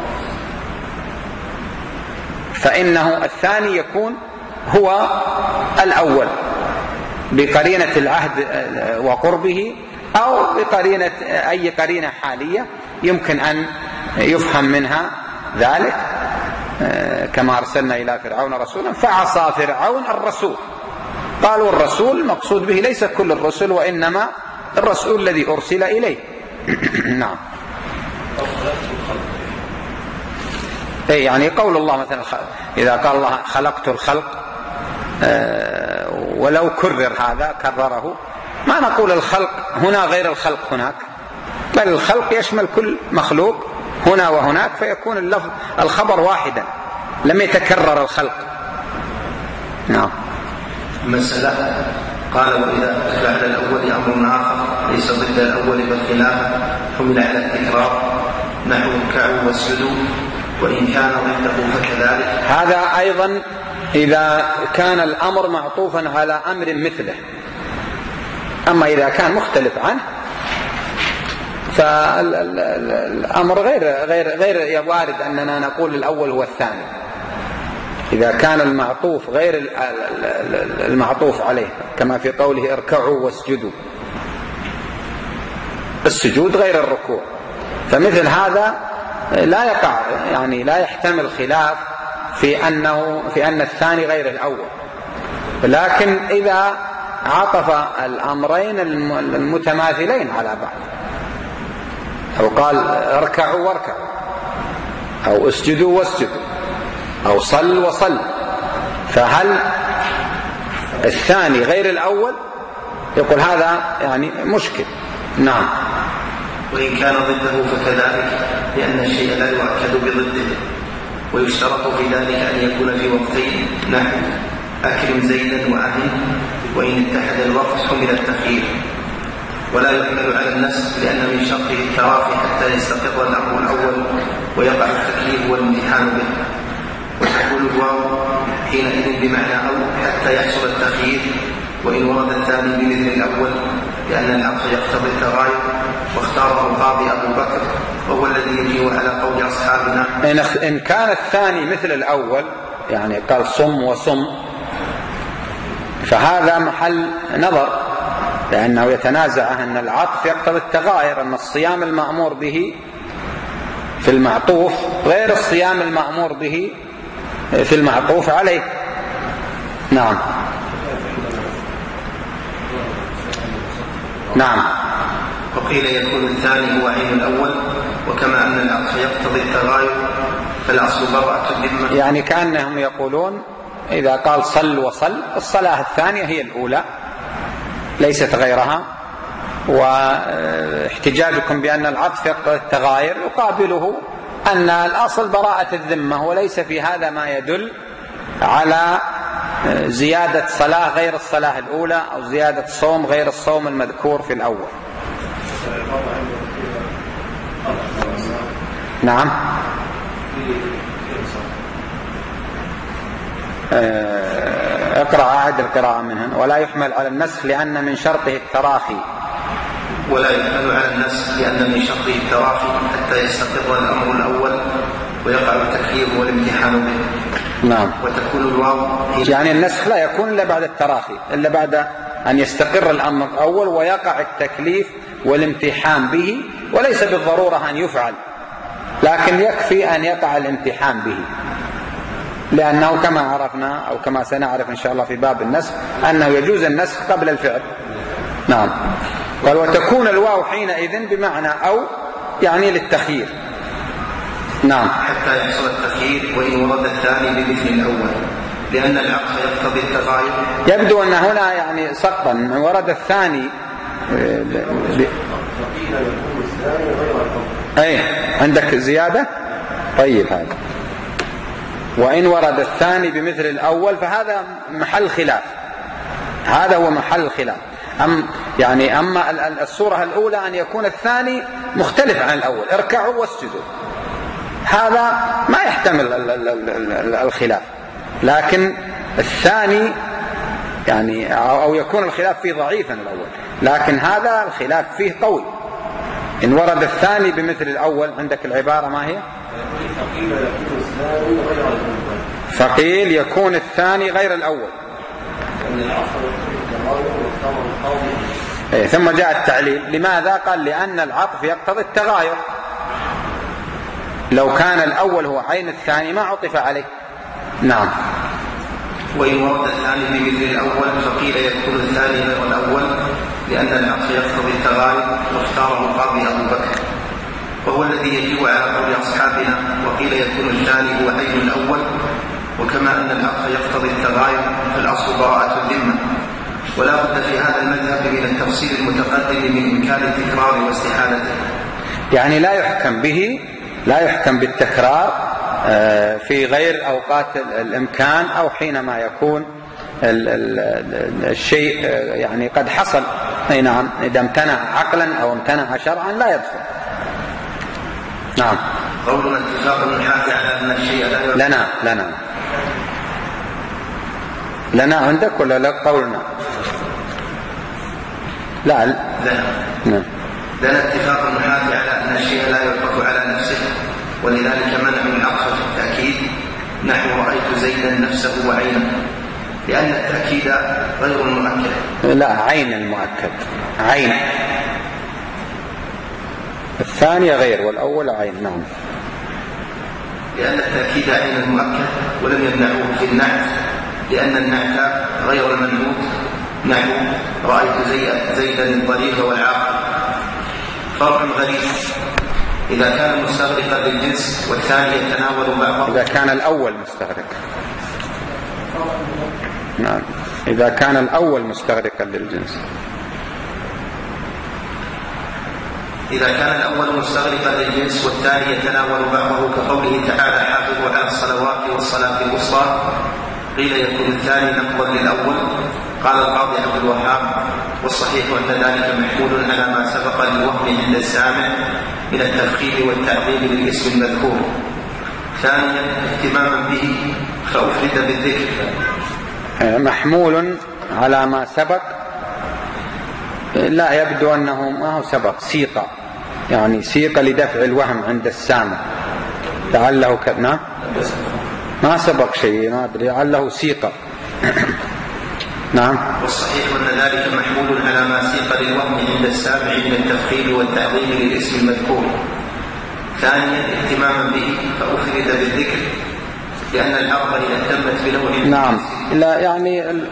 فإنه الثاني يكون هو الأول بقرينة العهد وقربه أو بقرينة أي قرينة حالية يمكن أن يفهم منها ذلك، كما أرسلنا إلى فرعون رسولا فعصى فرعون الرسول. قالوا الرسول مقصود به ليس كل الرسل وإنما الرسول الذي أرسل إليه. نعم. يعني قول الله مثلا إذا قال الله خلقت الخلق ولو كرر هذا كرره ما نقول الخلق هنا غير الخلق هناك، بل الخلق يشمل كل مخلوق هنا وهناك، فيكون اللفظ الخبر واحدا لم يتكرر الخلق. نعم. مسألة قال وإذا أتى على الأول أمر آخر ليس ضد الأول بالخلاف حمل على التكرار نحو الركوع والسجود وإن كان ضده فكذلك. هذا أيضا إذا كان الأمر معطوفا على أمر مثله، أما إذا كان مختلف عنه فالأمر غير غير غير وارد أننا نقول الأول هو الثاني. إذا كان المعطوف غير المعطوف عليه كما في قوله اركعوا واسجدوا، السجود غير الركوع، فمثل هذا لا يقع يعني لا يحتمل خلاف في أنه في أن الثاني غير الأول. لكن إذا عطف الأمرين المتماثلين على بعض أو قال اركعوا واركعوا أو اسجدوا واسجدوا أو صل وصل، فهل الثاني غير الأول؟ يقول هذا يعني مشكل. نعم. وإن كان ضده فكذلك لأن الشيء لا يؤكد بضده، ويشترط في ذلك أن يكون في وقتين نحو أكرم زيدا وأهل، وإن اتحد الوقت حمل التخيير، ولا يحمل على النسخ لأن من شرطه التراخي حتى يستقر الأمر الأول ويقع التكليف والامتحان به، وتقول الواو حينئذ بمعنى أو حتى يحصل التخيير، وإن ورد الثاني بمثل الأول لأن العطف يقتضي التغاير، واختاره القاضي أبو بكر وهو الذي يجيء على قول أصحابنا. إن كان الثاني مثل الأول يعني قال صم وصم فهذا محل نظر، لأنه يتنازع أن العطف يقتضي التغاير، أن الصيام المأمور به في المعطوف غير الصيام المأمور به في المعطوف عليه. نعم. نعم. وقيل يكون الثاني هو عين الأول، وكما أن العطف يقتضي التغاير فالأصل براءة الذمة. يعني كأنهم يقولون إذا قال صل وصل الصلاة الثانية هي الأولى ليست غيرها، واحتجاجكم بأن العطف يقتضي التغاير يقابله أن الأصل براءة الذمة، وليس في هذا ما يدل على زيادة صلاة غير الصلاة الأولى أو زيادة صوم غير الصوم المذكور في الأول. نعم. اقرأ أعد القراءة منهن. ولا يحمل على النسخ لأن من شرطه التراخي. ولا يحمل على النسخ لأن من شرطه التراخي حتى يستقر الأمر الأول ويقع التكليف والامتحان به. نعم. وتكون الواو يعني النسخ لا يكون إلا بعد التراخي، إلا بعد أن يستقر الأمر الأول ويقع التكليف والامتحان به، وليس بالضرورة أن يفعل، لكن يكفي أن يقع الامتحان به، لأنه كما عرفنا أو كما سنعرف إن شاء الله في باب النسخ أنه يجوز النسخ قبل الفعل. نعم. قال وتكون الواو حينئذ بمعنى أو يعني للتخيير. نعم. حتى يحصل التخيير، وإن ورد الثاني بمثل الأول. لأن العطف يقتضي التغاير. يبدو أن هنا يعني سقطا ورد الثاني أي عندك زيادة. طيب هذا وإن ورد الثاني بمثل الأول فهذا محل خلاف، هذا هو محل خلاف. أم يعني أما الصورة الأولى أن يكون الثاني مختلف عن الأول، اركعوا واسجدوا، هذا ما يحتمل الخلاف. لكن الثاني يعني أو يكون الخلاف فيه ضعيفا الأول، لكن هذا الخلاف فيه قوي. إن ورد الثاني بمثل الأول عندك العبارة ما هي؟ فقيل يكون الثاني غير الأول. إيه ثم جاء التعليل. لماذا؟ قال لأن العطف يقتضي التغاير، لو كان الأول هو عين الثاني ما عطف عليه. نعم. وإن ورد الثاني بمثل الأول فقيل يكون الثاني غير الأول لأن العطف يقتضي التغاير، واختاره القاضي أبو بكر وهو الذي يجيب على قول أصحابنا. وقيل يكون الثاني هو عين الأول، وكما أن العطف يقتضي التغاير فالأصل براءة الذمة، ولا بد في هذا المذهب من التفصيل المتقدم من إمكان التكرار واستحالته. يعني لا يحكم به، لا يحكم بالتكرار في غير أوقات الإمكان أو حينما يكون الشيء يعني قد حصل. أي نعم، إذا امتنع عقلا أو امتنع شرعا لا يدخل. نعم. قولنا اتفاق النحاة على أن الشيء لا يدخل. لنا لنا لنا عندك ولا لا قولنا؟ لا لنا نعم. لنا اتفاق النحاة على أن الشيء لا يطلق على نفسه، ولذلك منعوا العطف في التأكيد نحو رأيت زيدا نفسه وعينه، لأن التأكيد غير المؤكد. لا، عين المؤكد، عين الثانية غير والأول عين. نعم. لأن التأكيد عين المؤكد، ولم يمنعوه في النعت لأن النعت غير المنعوت نحو رأيت زيدا الضرير والعاقل. فرق غريب إذا كان مستغرقا للجنس والثاني يتناول بعضه. إذا كان الأول مستغرق. نعم، إذا كان الأول مستغرقا للجنس. إذا كان الأول مستغرقا للجنس والثاني يتناول بعضه، كقوله تعالى حافظوا على الصلوات والصلاة الوسطى، قيل يكون الثاني نقضا للأول. قال القاضي عبد الوهاب والصحيح أن ذلك محمول على ما سبق للوهم عند السامع من التفخيم والتعظيم للاسم المذكور. ثانيا اهتماما به فأفرد بالذكر. محمول على ما سبق، لا يبدو أنه ما هو سبق، سيق، يعني سيق لدفع الوهم عند السامع، لعله كذا ما سبق شيء، ما أدري، لعله سيق. نعم. والصحيح أن ذلك محمول على ما سيق للوهم عند السامع من التفخيم والتعظيم للاسم المذكور. ثانيا اهتماما به فأفرد بالذكر لأن الأرض إذا اهتمت بنوع. نعم. لا يعني ال...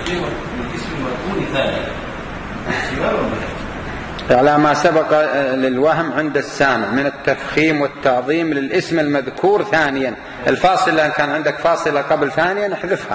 على ما سبق للوهم عند السامع من التفخيم والتعظيم للاسم المذكور. ثانيا الفاصلة كان عندك فاصلة قبل ثانيا نحذفها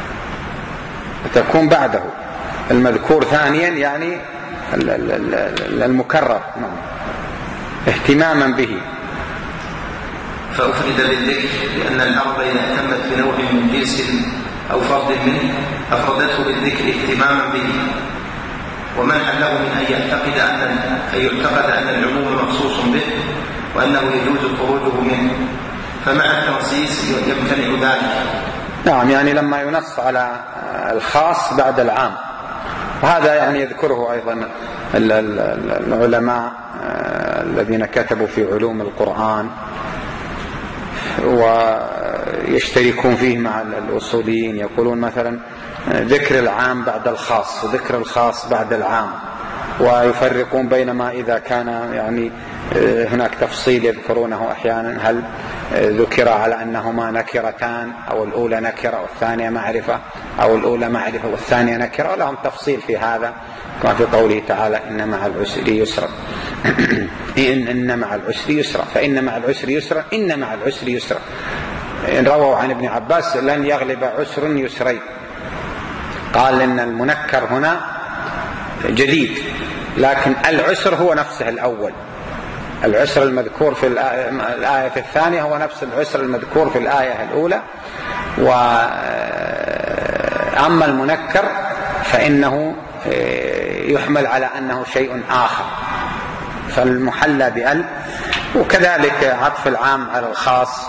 تكون بعده المذكور ثانيا، يعني المكرر. نعم. اهتماما به فأفرد بالذكر لأن الأرض إذا اهتمت بنوع من جنس أو فرد منه أفردته بالذكر اهتماما به، ومنعا له من أن يعتقد أن أن يعتقد أن العموم مخصوص به وأنه يجوز خروجه منه، فمع التنصيص يمتنع ذلك. نعم، يعني لما ينص على الخاص بعد العام، وهذا يعني يذكره أيضا العلماء الذين كتبوا في علوم القرآن ويشتركون فيه مع الأصوليين، يقولون مثلا ذكر العام بعد الخاص وذكر الخاص بعد العام، ويفرقون بينما إذا كان يعني هناك تفصيل يذكرونه أحيانا، هل ذكر على أنهما نكرتان أو الأولى نكرة والثانية معرفة أو الأولى معرفة والثانية نكرة، ولهم تفصيل في هذا كما في قوله تعالى إن مع العسر يسرا إن, إن مع العسر يسرا فإن مع العسر يسرا إن مع العسر يسرا. رووا عن ابن عباس لن يغلب عسر يسرين، قال إن المنكر هنا جديد، لكن العسر هو نفسه الأول، العسر المذكور في الآية الثانية هو نفس العسر المذكور في الآية الأولى. وأما المنكر فإنه يحمل على أنه شيء آخر، فالمحلى بأل. وكذلك عطف العام على الخاص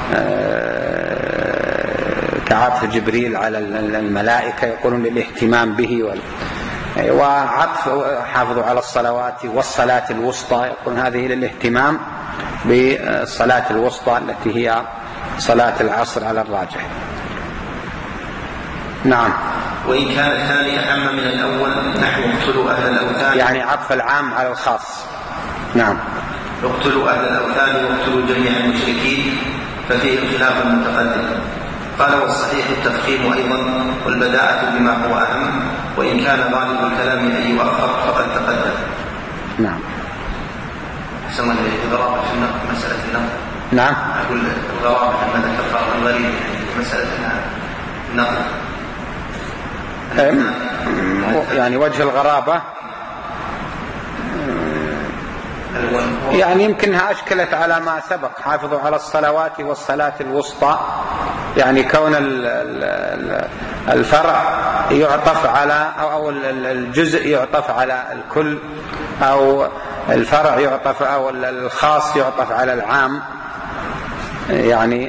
كعطف جبريل على الملائكة يقولون للاهتمام به وال... وعطف حافظوا على الصلوات والصلاة الوسطى يقولون هذه للاهتمام بالصلاة الوسطى التي هي صلاة العصر على الراجح. نعم. وإن كان الثاني أعم من الأول نحو اقتلوا أهل الأوثان، يعني عطف العام على الخاص. نعم. اقتلوا أهل الأوثان واقتلوا جميع المشركين، ففيه خلاف متقدم. قال والصحيح التفخيم أيضا والبداءة بما هو أهم، وإن كان غالب الكلام أن يؤخر فقد تقدم. نعم. سمى الغرابة في النقل مسألة النقل. نعم. أقول الغرابة لما ذكر الغريب مسألة النقل، يعني وجه الغرابة يعني يمكنها أشكلت على ما سبق، حافظوا على الصلوات والصلاة الوسطى، يعني كون الفرع يعطف على أو الجزء يعطف على الكل، أو الفرع يعطف أو الخاص يعطف على العام، يعني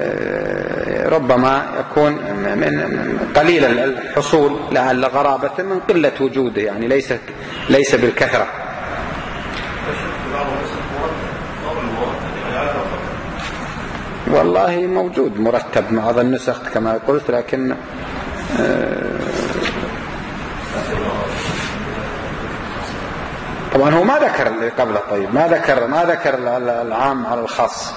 ربما يكون من قليل الحصول لعل غرابة من قلة وجوده، يعني ليس ليس بالكثرة. والله موجود مرتب مع بعض النسخ كما قلت، لكن طبعا هو ما ذكر اللي قبله. طيب ما ذكر ما ذكر العام على الخاص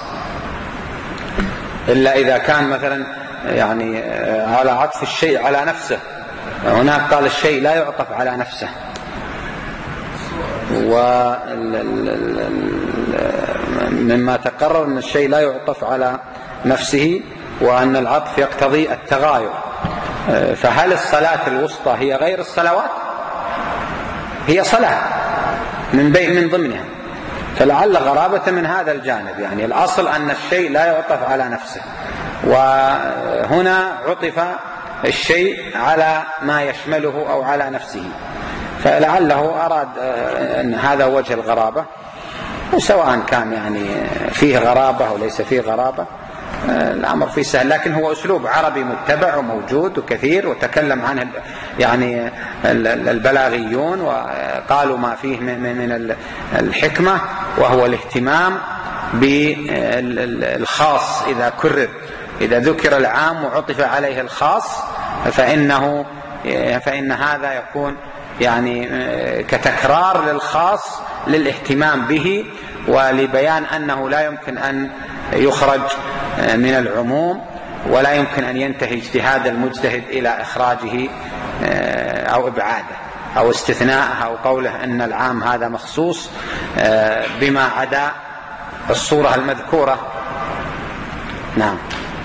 إلا إذا كان مثلا يعني على عطف الشيء على نفسه. هناك قال الشيء لا يعطف على نفسه، ومما تقرر أن الشيء لا يعطف على نفسه وأن العطف يقتضي التغاير. فهل الصلاة الوسطى هي غير الصلوات؟ هي صلاة من بين من ضمنها، فلعل غرابة من هذا الجانب. يعني الأصل أن الشيء لا يعطف على نفسه، وهنا عطف الشيء على ما يشمله أو على نفسه، فلعله أراد أن هذا وجه الغرابة. وسواء كان يعني فيه غرابة أو ليس فيه غرابة الأمر فيه سهل، لكن هو أسلوب عربي متبع وموجود وكثير، وتكلم عنه يعني البلاغيون وقالوا ما فيه من الحكمة، وهو الاهتمام بالخاص إذا كرر. إذا ذكر العام وعطف عليه الخاص فإنه فإن هذا يكون يعني كتكرار للخاص للاهتمام به، ولبيان أنه لا يمكن أن يخرج من العموم، ولا يمكن أن ينتهي اجتهاد المجتهد إلى إخراجه أو إبعاده أو استثناءه أو قوله أن العام هذا مخصوص بما عدا الصورة المذكورة. نعم.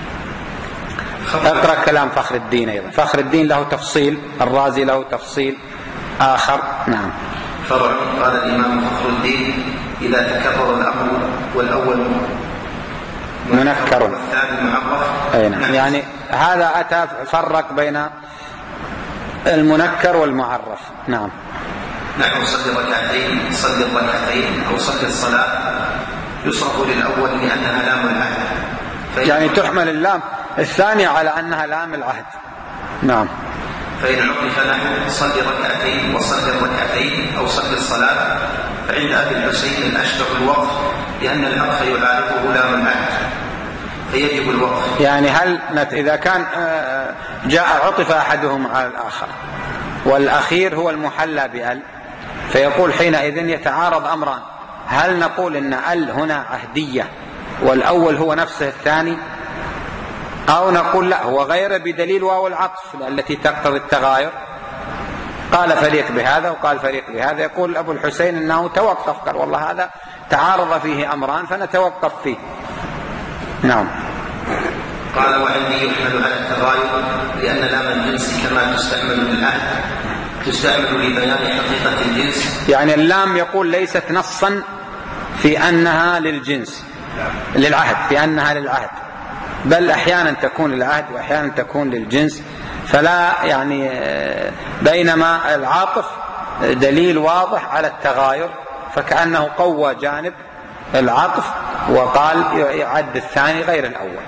اقرأ كلام فخر الدين أيضا. فخر الدين له تفصيل، الرازي له تفصيل آخر. نعم. فرع. قال الإمام فخر الدين إذا تكرر الأمر والأول منكر والثاني معرف. أي نعم. يعني هذا أتى فرق بين المنكر والمعرف. نعم. نحن صلي ركعتين، صلي الركعتين أو صلي الصلاة، يصرف للأول لأنها لام العهد، يعني تحمل اللام الثانية على أنها لام العهد. نعم. فإن عرف نحو صلي ركعتين وصلي الركعتين أو صلي الصلاة، فعند أبي الحسين الأشبه الوقف، لأن الأخ يعارضه لام العهد فيجب الوقف. يعني هل إذا كان جاء عطف أحدهم على الآخر والأخير هو المحلى بأل، فيقول حينئذ يتعارض أمران: هل نقول إن أل هنا عهدية والأول هو نفسه الثاني، أو نقول لا هو غير بدليل واو العطف التي تقتضي التغاير؟ قال فريق بهذا وقال فريق بهذا. يقول أبو الحسين أنه توقف، قال والله هذا تعارض فيه أمران فنتوقف فيه. نعم. قال وعندي يحمل على التغاير لأن لام الجنس كما تستعمل للعهد تستعمل لبيان حقيقة الجنس. يعني اللام يقول ليست نصا في أنها للجنس للعهد في أنها للعهد، بل أحيانا تكون للعهد وأحيانا تكون للجنس. فلا يعني بينما العاطف دليل واضح على التغاير، فكأنه قوى جانب العطف وقال يعد الثاني غير الأول.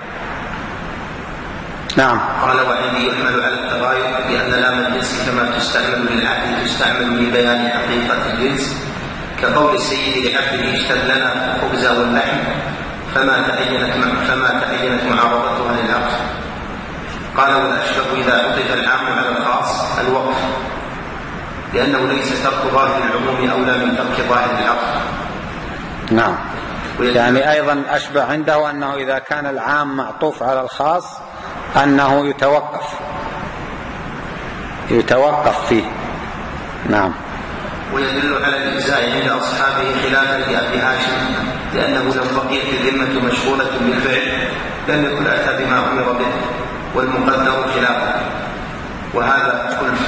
نعم. قال وعندي يحمل على التغاير لأن لام الجنس كما تستعمل للعهد تستعمل لبيان حقيقة الجنس، كقول السيد لعبده اشتر لنا الخبز واللحم فما تأينت فما تأينت معارضتها للعقل. قال والأشبه إذا عطف العام على الخاص الوقف، لأنه ليس ترك ظاهر العموم أولى من ترك ظاهر العقل. نعم. يعني أيضا أشبه عنده أنه إذا كان العام معطوف على الخاص أنه يتوقف يتوقف فيه. نعم. ويدل على الإجزاء عند أصحابه خلافا لأبي هاشم، لأنه لو بقيت الذمة مشغولة بالفعل لم يكن أتى بما أمر به والمقدر خلافه. وهذا خلف.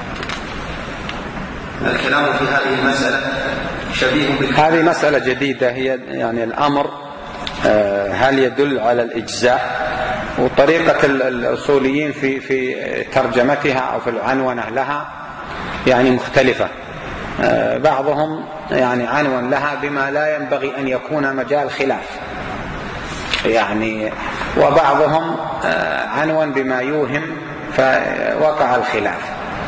الكلام في هذه المسألة شبيه بالكلام. هذه مسألة جديدة، هي يعني الأمر هل يدل على الإجزاء، وطريقة الأصوليين في في ترجمتها أو في العنونة لها يعني مختلفة. بعضهم يعني عنون لها بما لا ينبغي أن يكون مجال خلاف يعني، وبعضهم عنون بما يوهم فوقع الخلاف.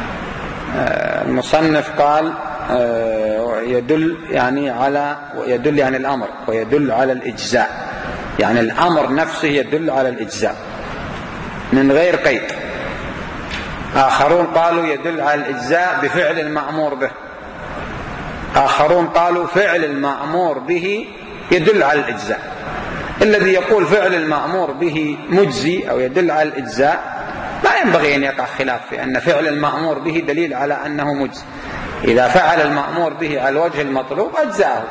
المصنف قال يدل يعني على يدل يعني الأمر ويدل على الإجزاء، يعني الأمر نفسه يدل على الإجزاء من غير قيد. آخرون قالوا يدل على الإجزاء بفعل المأمور به، آخرون قالوا فعل المأمور به يدل على الإجزاء. الذي يقول فعل المأمور به مجزي أو يدل على الإجزاء لا ينبغي أن يقع خلاف في أن فعل المأمور به دليل على أنه مجزي. إذا فعل المأمور به على الوجه المطلوب أجزاه،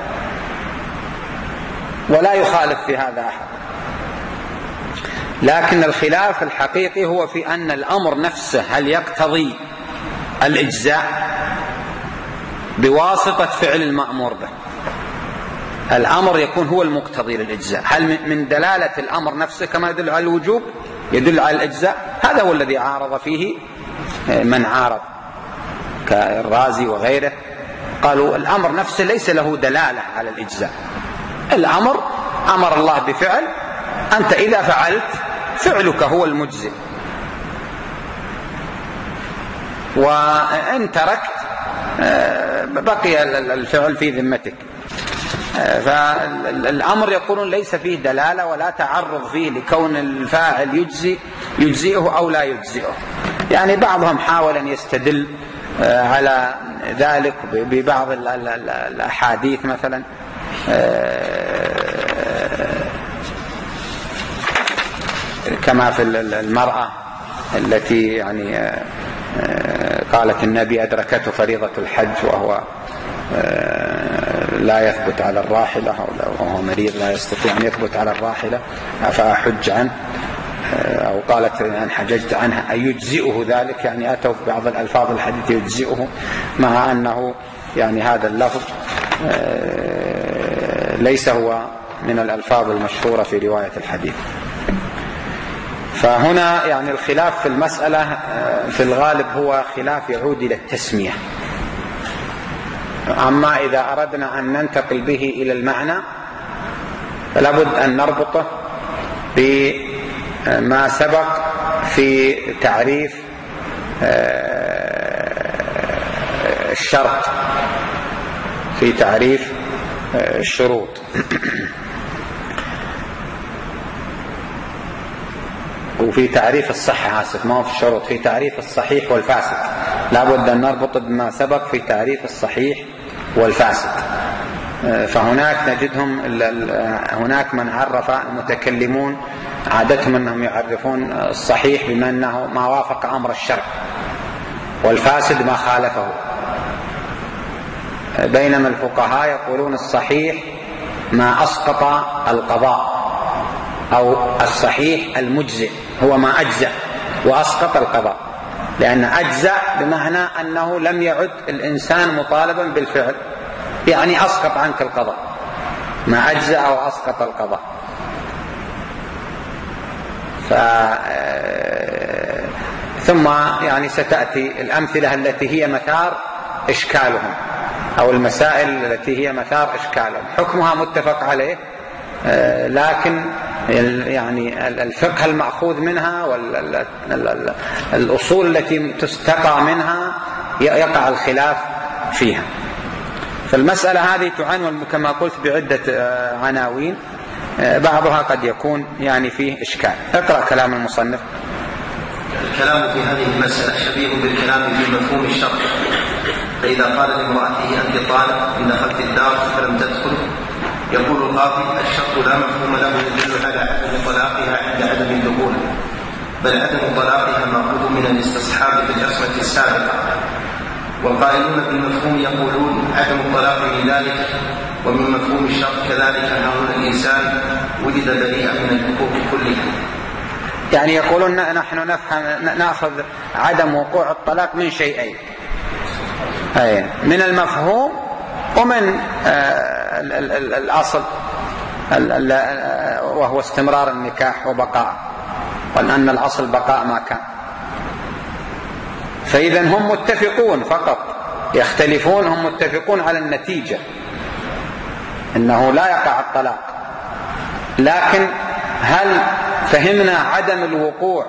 ولا يخالف في هذا أحد. لكن الخلاف الحقيقي هو في أن الأمر نفسه هل يقتضي الإجزاء بواسطة فعل المأمور به. الأمر يكون هو المقتضي للإجزاء، هل من دلالة الأمر نفسه كما يدل على الوجوب يدل على الإجزاء؟ هذا هو الذي عارض فيه من عارض كالرازي وغيره، قالوا الأمر نفسه ليس له دلالة على الإجزاء. الأمر أمر الله بفعل، أنت إذا فعلت فعلك هو المجزئ، وإن تركت بقي الفعل في ذمتك. فالأمر يقولون ليس فيه دلالة ولا تعرض فيه لكون الفاعل يجزي يجزئه أو لا يجزئه. يعني بعضهم حاول أن يستدل على ذلك ببعض الأحاديث، مثلا كما في المرأة التي يعني قالت النبي أدركته فريضة الحج وهو لا يثبت على الراحلة، وهو مريض لا يستطيع أن يثبت على الراحلة فأحج عنه، أو قالت أن حججت عنها أيجزئه ذلك، يعني أتوا في بعض الألفاظ الحديث يجزئه، مع أنه يعني هذا اللفظ ليس هو من الألفاظ المشهورة في رواية الحديث. فهنا يعني الخلاف في المسألة في الغالب هو خلاف يعود إلى التسمية. أما إذا أردنا أن ننتقل به إلى المعنى فلابد أن نربطه بما سبق في تعريف الشرط، في تعريف الشروط. وفي تعريف الصحة، آسف ما هو في الشروط، في تعريف الصحيح والفاسد لابد أن نربط بما سبق في تعريف الصحيح والفاسد. فهناك نجدهم هناك من عرف المتكلمون عادتهم أنهم يعرفون الصحيح بما أنه ما وافق أمر الشرع، والفاسد ما خالفه، بينما الفقهاء يقولون الصحيح ما أسقط القضاء أو الصحيح المجزئ هو ما أجزأ وأسقط القضاء، لأن أجزأ بمعنى أنه لم يعد الإنسان مطالبا بالفعل، يعني أسقط عنك القضاء، ما أجزأ أو أسقط القضاء. ف... ثم يعني ستأتي الأمثلة التي هي مثار إشكالهم، أو المسائل التي هي مثار إشكالهم، حكمها متفق عليه، لكن يعني الفقه المأخوذ منها والأصول التي تستقى منها يقع الخلاف فيها. فالمسألة هذه تعنون كما قلت بعدة عناوين، بعضها قد يكون يعني فيه إشكال. اقرأ كلام المصنف. الكلام في هذه المسألة شبيه بالكلام في مفهوم الشرط، فإذا قال لامرأته أنت طالق إن دخلت الدار فلم تدخل، يقول القاضي الشرط لا مفهوم له يدل على عدم طلاقها عند عدم الدخول، بل عدم طلاقها مأخوذ من الاستصحاب في العصمة السابقة. والقائلون بالمفهوم يقولون عدم الطلاق من ذلك، ومن مفهوم الشرط كذلك هنا الإنسان وجد بريئا من الحقوق كلها. يعني يقولون نحن نفهم نأخذ عدم وقوع الطلاق من شيئين، أي من المفهوم ومن الأصل وهو استمرار النكاح وبقاء، وأن الأصل بقاء ما كان. فإذا هم متفقون فقط، يختلفون، هم متفقون على النتيجة إنه لا يقع الطلاق، لكن هل فهمنا عدم الوقوع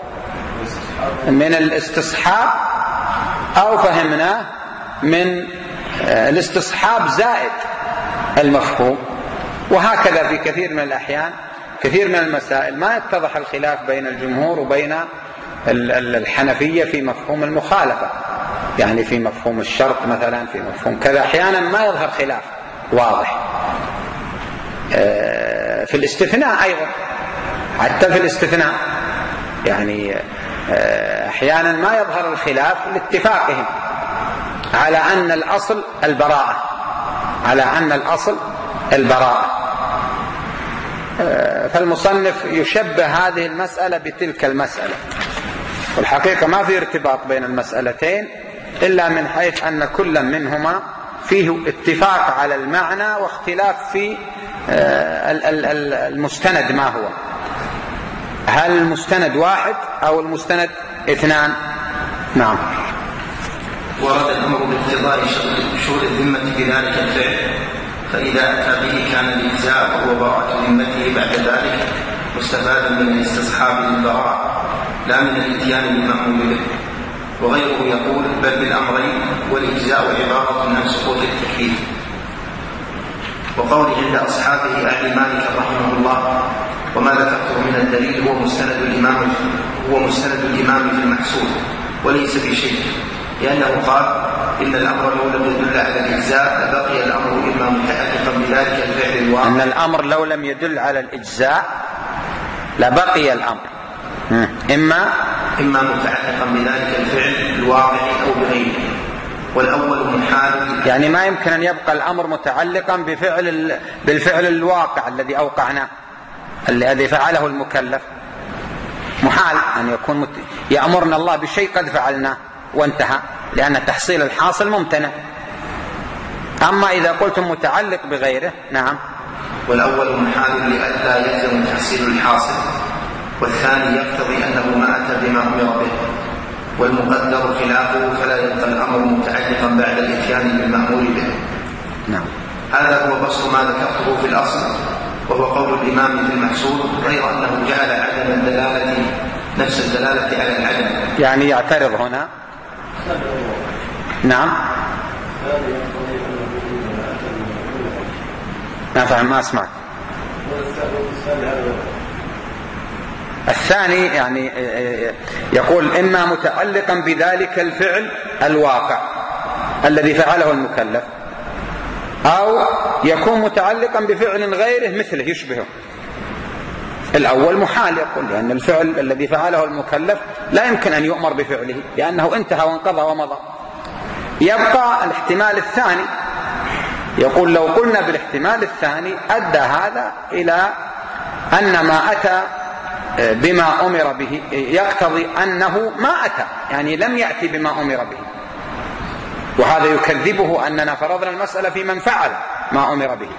من الاستصحاب أو فهمنا من الاستصحاب زائد المفهوم؟ وهكذا في كثير من الأحيان، كثير من المسائل ما يتضح الخلاف بين الجمهور وبين الحنفية في مفهوم المخالفة، يعني في مفهوم الشرط مثلا، في مفهوم كذا أحيانا ما يظهر خلاف واضح. في الاستثناء أيضا، حتى في الاستثناء يعني أحيانا ما يظهر الخلاف لاتفاقهم على أن الأصل البراءة، على أن الأصل البراءة. فالمصنف يشبه هذه المسألة بتلك المسألة، والحقيقة ما في ارتباط بين المسألتين إلا من حيث أن كل منهما فيه اتفاق على المعنى واختلاف في المستند ما هو، هل المستند واحد أو المستند اثنان. نعم. ورد الأمر باقتضاء شغل الذمة بذلك الفعل، فإذا أتى به كان الإجزاء وهو براءة ذمته بعد ذلك مستفادا من الاستصحاب للبراءة لا من الإتيان بالمأمور به. وغيره يقول بل بالأمرين، والإجزاء عبارة عن سقوط التكليف. وقوله عند أصحابه أهل مالك رحمه الله وما ذكرته من الدليل هو مستند الإمام هو مستند الإمام في المحسوب وليس بشيء، لأنه قال إن الأمر لو لم يدل على الإجزاء لبقي الأمر إما متعلقا بذلك الفعل الواقع. أن الأمر لو لم يدل على الإجزاء لبقي الأمر إما إما متعلقا بذلك الفعل الواقع أو بغيره، والأول محال، يعني ما يمكن أن يبقى الأمر متعلقا بفعل بالفعل الواقع الذي أوقعناه الذي فعله المكلف. محال أن يكون مت... يأمرنا الله بشيء قد فعلناه وانتهى، لأن تحصيل الحاصل ممتنع. أما إذا قلتم متعلق بغيره، نعم. والأول محال لئلا يلزم تحصيل الحاصل، والثاني يقتضي أنه ما أتى بما أمر به، والمقدر خلافه فلا يبقى الأمر متعلقا بعد الإتيان بالمأمور به. نعم. هذا هو بسط ما ذكرته في الأصل، وهو قول الإمام في المحسوب، غير أنه جعل عدم الدلالة نفس الدلالة على العدم. يعني يعترض هنا. نعم. ما فهم، ما أسمع. الثاني يعني يقول إما متعلقا بذلك الفعل الواقع الذي فعله المكلف، أو يكون متعلقا بفعل غيره مثله يشبهه. الأول محال يقول، لأن الفعل الذي فعله المكلف لا يمكن أن يؤمر بفعله لأنه انتهى وانقضى ومضى. يبقى الاحتمال الثاني، يقول لو قلنا بالاحتمال الثاني أدى هذا إلى أن ما أتى بما أمر به يقتضي أنه ما أتى، يعني لم يأتي بما أمر به، وهذا يكذبه أننا فرضنا المسألة في من فعل ما أمر به.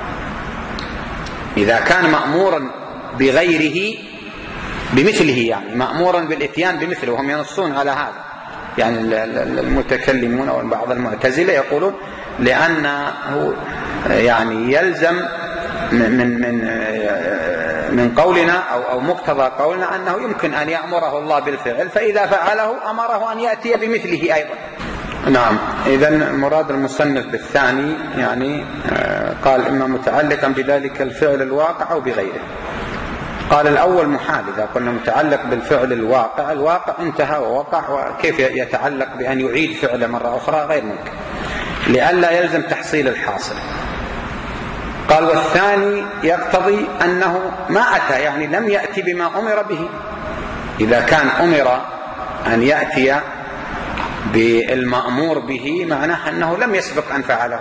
إذا كان مأمورا بغيره بمثله، يعني مأمورا بالإتيان بمثله، وهم ينصون على هذا، يعني المتكلمون أو بعض المعتزلة يقولون لأنه يعني يلزم من من من قولنا أو أو مقتضى قولنا أنه يمكن أن يأمره الله بالفعل، فإذا فعله أمره أن يأتي بمثله أيضا. نعم، إذن مراد المصنف بالثاني يعني قال إما متعلقا بذلك الفعل الواقع أو بغيره. قال الأول محال، إذا قلنا متعلق بالفعل الواقع، الواقع انتهى ووقع، وكيف يتعلق بأن يعيد فعله مرة أخرى؟ غير ممكن، لئلا يلزم تحصيل الحاصل. قال والثاني يقتضي أنه ما أتى، يعني لم يأتي بما أمر به. إذا كان أمر أن يأتي بالمأمور به معناه أنه لم يسبق أن فعله،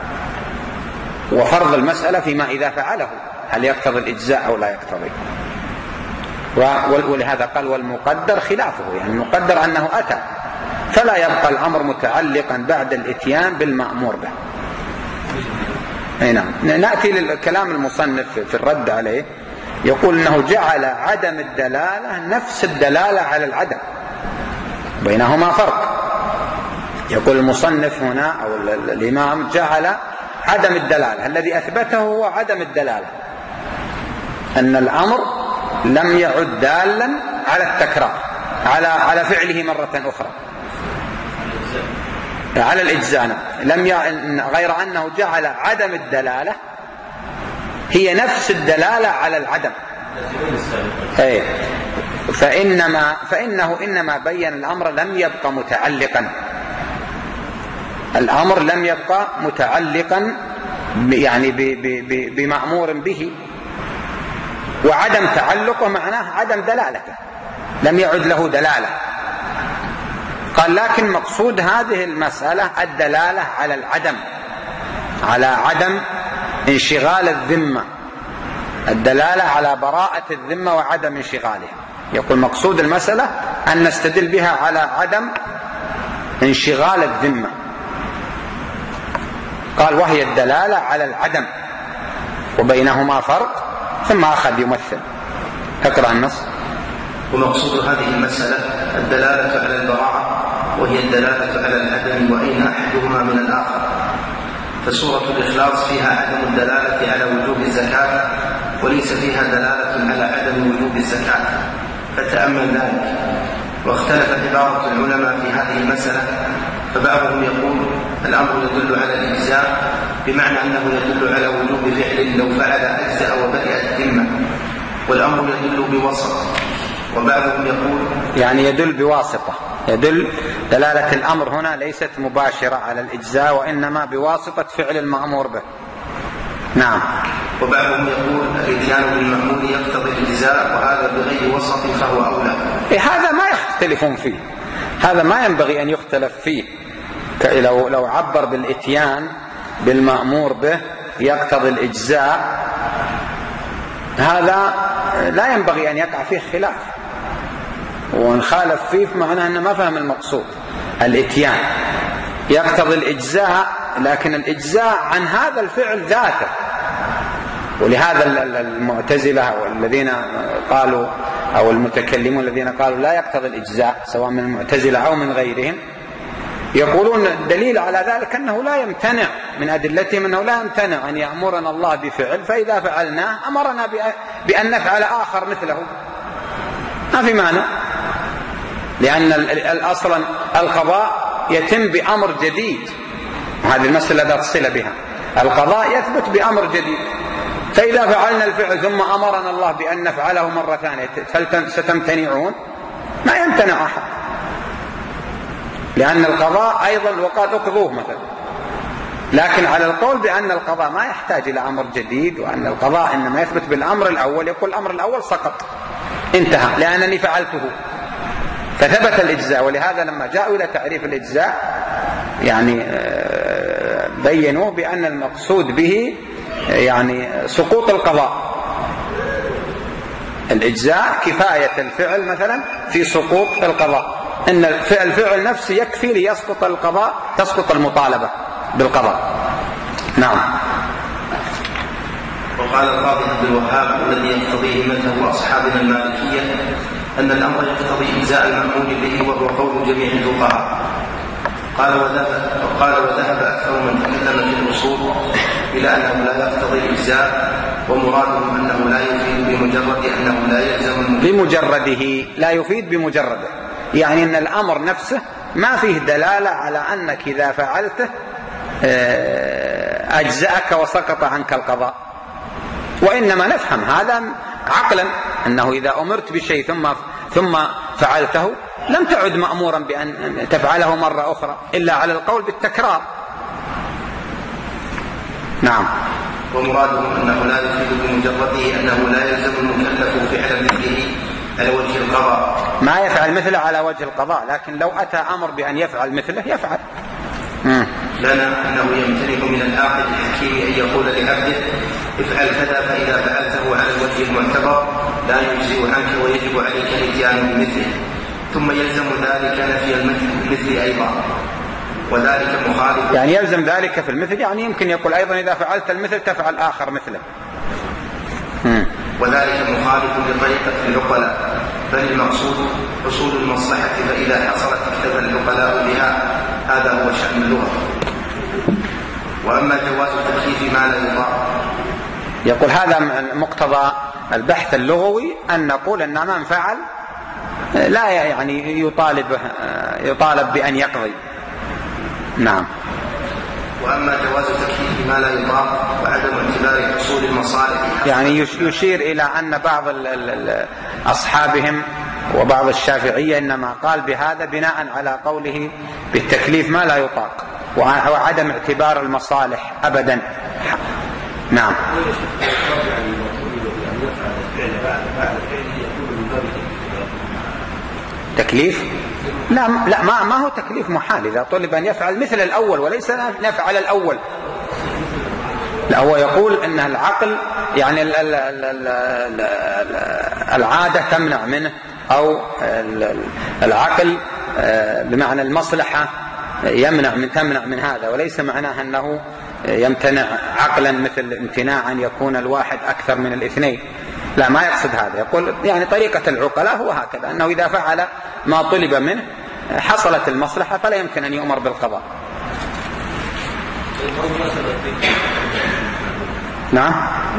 وفرض المسألة فيما إذا فعله هل يقتضي الإجزاء أو لا يقتضي. ولهذا قال والمقدر خلافه، يعني المقدر أنه أتى، فلا يبقى الأمر متعلقا بعد الإتيان بالمأمور به. نعم. نأتي للكلام المصنف في الرد عليه، يقول أنه جعل عدم الدلالة نفس الدلالة على العدم، بينهما فرق. يقول المصنف هنا أو الإمام جعل عدم الدلالة، الذي أثبته هو عدم الدلالة، أن الأمر لم يعد دالا على التكرار، على على فعله مرة أخرى، على الإجزاء، لم ي... غير أنه جعل عدم الدلالة هي نفس الدلالة على العدم. أي فإنما فإنه إنما بين الأمر لم يبقى متعلقا، الأمر لم يبقى متعلقا يعني ب... ب... ب... بمأمور به، وعدم تعلقه معناه عدم دلالته، لم يعد له دلالة. قال لكن مقصود هذه المسألة الدلالة على العدم، على عدم انشغال الذمة، الدلالة على براءة الذمة وعدم انشغالها. يقول مقصود المسألة أن نستدل بها على عدم انشغال الذمة. قال وهي الدلالة على العدم وبينهما فرق، ثم أخذ يمثل. اقرأ النص. ومقصود هذه المسألة الدلالة على البراءة، وهي الدلالة على العدم وأين أحدهما من الآخر. فسورة الإخلاص فيها عدم الدلالة على وجوب الزكاة، وليس فيها دلالة على عدم وجوب الزكاة، فتأمل ذلك. واختلفت عبارة العلماء في هذه المسألة، فبعضهم يقول الأمر يدل على الإجزاء، بمعنى أنه يدل على وجوب فعل لو فعل أجزاء وبرئت الذمة، والأمر يدل بوسط. وبعضهم يقول يعني يدل بواسطة، يدل دلالة الأمر هنا ليست مباشرة على الإجزاء، وإنما بواسطة فعل المأمور به. نعم. وبعضهم يقول الإتيان بالمأمور يقتضي الإجزاء، وهذا بغير وسط فهو أولى. إيه هذا ما يختلفون فيه، هذا ما ينبغي أن يختلف فيه. لو لو عبر بالإتيان بالمأمور به يقتضي الإجزاء، هذا لا ينبغي أن يقع فيه خلاف، وإن خالف فيه معناه أنه ما فهم المقصود. الإتيان يقتضي الإجزاء، لكن الإجزاء عن هذا الفعل ذاته. ولهذا المعتزلة والذين قالوا أو المتكلمون الذين قالوا لا يقتضي الإجزاء، سواء من المعتزلة أو من غيرهم، يقولون الدليل على ذلك أنه لا يمتنع من أدلتهم، أنه لا يمتنع أن يأمرنا الله بفعل، فإذا فعلناه أمرنا بأن نفعل آخر مثله، ما في معنى، لأن الأصل القضاء يتم بأمر جديد، وهذه المسألة ذات صلة بها. القضاء يثبت بأمر جديد، فإذا فعلنا الفعل ثم أمرنا الله بأن نفعله مرة ثانية ستمتنعون؟ ما يمتنع أحد، لأن القضاء أيضا وقد أقضوه مثلا. لكن على القول بأن القضاء ما يحتاج إلى أمر جديد، وأن القضاء إنما يثبت بالأمر الأول، يقول الأمر الأول سقط انتهى لأنني فعلته، فثبت الإجزاء. ولهذا لما جاءوا إلى تعريف الإجزاء يعني بينوا بأن المقصود به يعني سقوط القضاء، الإجزاء كفاية الفعل مثلا في سقوط القضاء، إن الفعل نفسه يكفي ليسقط القضاء، تسقط المطالبة بالقضاء. نعم. وقال القاضي عبد الوهاب الذي يقتضيه مذهب أصحابنا المالكية أن الأمر يقتضي إجزاء المأمور به، وهو قول جميع الفقهاء. قال وذهب وقال وذهب أكثر من تكلم في الأصول إلى أنه لا يقتضي الإجزاء، ومرادهم أنه لا يفيد بمجرد أنه لا يلزم بمجرده، لا يفيد بمجرده، يعني أن الأمر نفسه ما فيه دلالة على أنك إذا فعلته أجزأك وسقط عنك القضاء، وإنما نفهم هذا عقلا أنه إذا أمرت بشيء ثم ثم فعلته لم تعد مأمورا بأن تفعله مرة أخرى إلا على القول بالتكرار. نعم. ومرادهم أنه لا يفيد بمجرده أنه لا يلزم المكلف فعل مثله على وجه القضاء، ما يفعل مثله على وجه القضاء، لكن لو أتى أمر بأن يفعل مثله يفعل. مم. لنا أنه يمتنع من العاقل الحكيم أن يقول لعبده افعل كذا، فإذا فعلته على الوجه المعتبر لا يجزئ عنك ويجب عليك الاتيان بمثله، ثم يلزم ذلك نفي المثل أيضا، وذلك مخالف. يعني يلزم ذلك في المثل، يعني يمكن يقول أيضا إذا فعلت المثل تفعل آخر مثله. مم. وذلك مخالف لطريقة العقلاء، بل المقصود حصول المصلحة، فإذا حصلت اكتفى العقلاء بها، هذا هو شأن اللغة. وأما جواز تكليف ما لا يطاق، يقول هذا مقتضى البحث اللغوي أن نقول أن من فعل لا يعني يطالب يطالب بأن يقضي. نعم. وأما جواز تكليف ما لا يطاق وعدم اعتبار حصول المصالح، يعني يشير إلى أن بعض أصحابهم وبعض الشافعية إنما قال بهذا بناء على قوله بالتكليف ما لا يطاق وعدم اعتبار المصالح أبدا. نعم. تكليف لا لا ما ما هو تكليف محال إذا طلب أن يفعل مثل الأول وليس نفعل الأول. لا، هو يقول أن العقل يعني العادة تمنع منه، أو العقل بمعنى المصلحة يمنع من تمنع من هذا، وليس معناه أنه يمتنع عقلا مثل امتناع أن يكون الواحد أكثر من الاثنين. لا، ما يقصد هذا. يقول يعني طريقة العقلاء هو هكذا، أنه إذا فعل ما طلب منه حصلت المصلحة فلا يمكن أن يؤمر بالقضاء. نعم.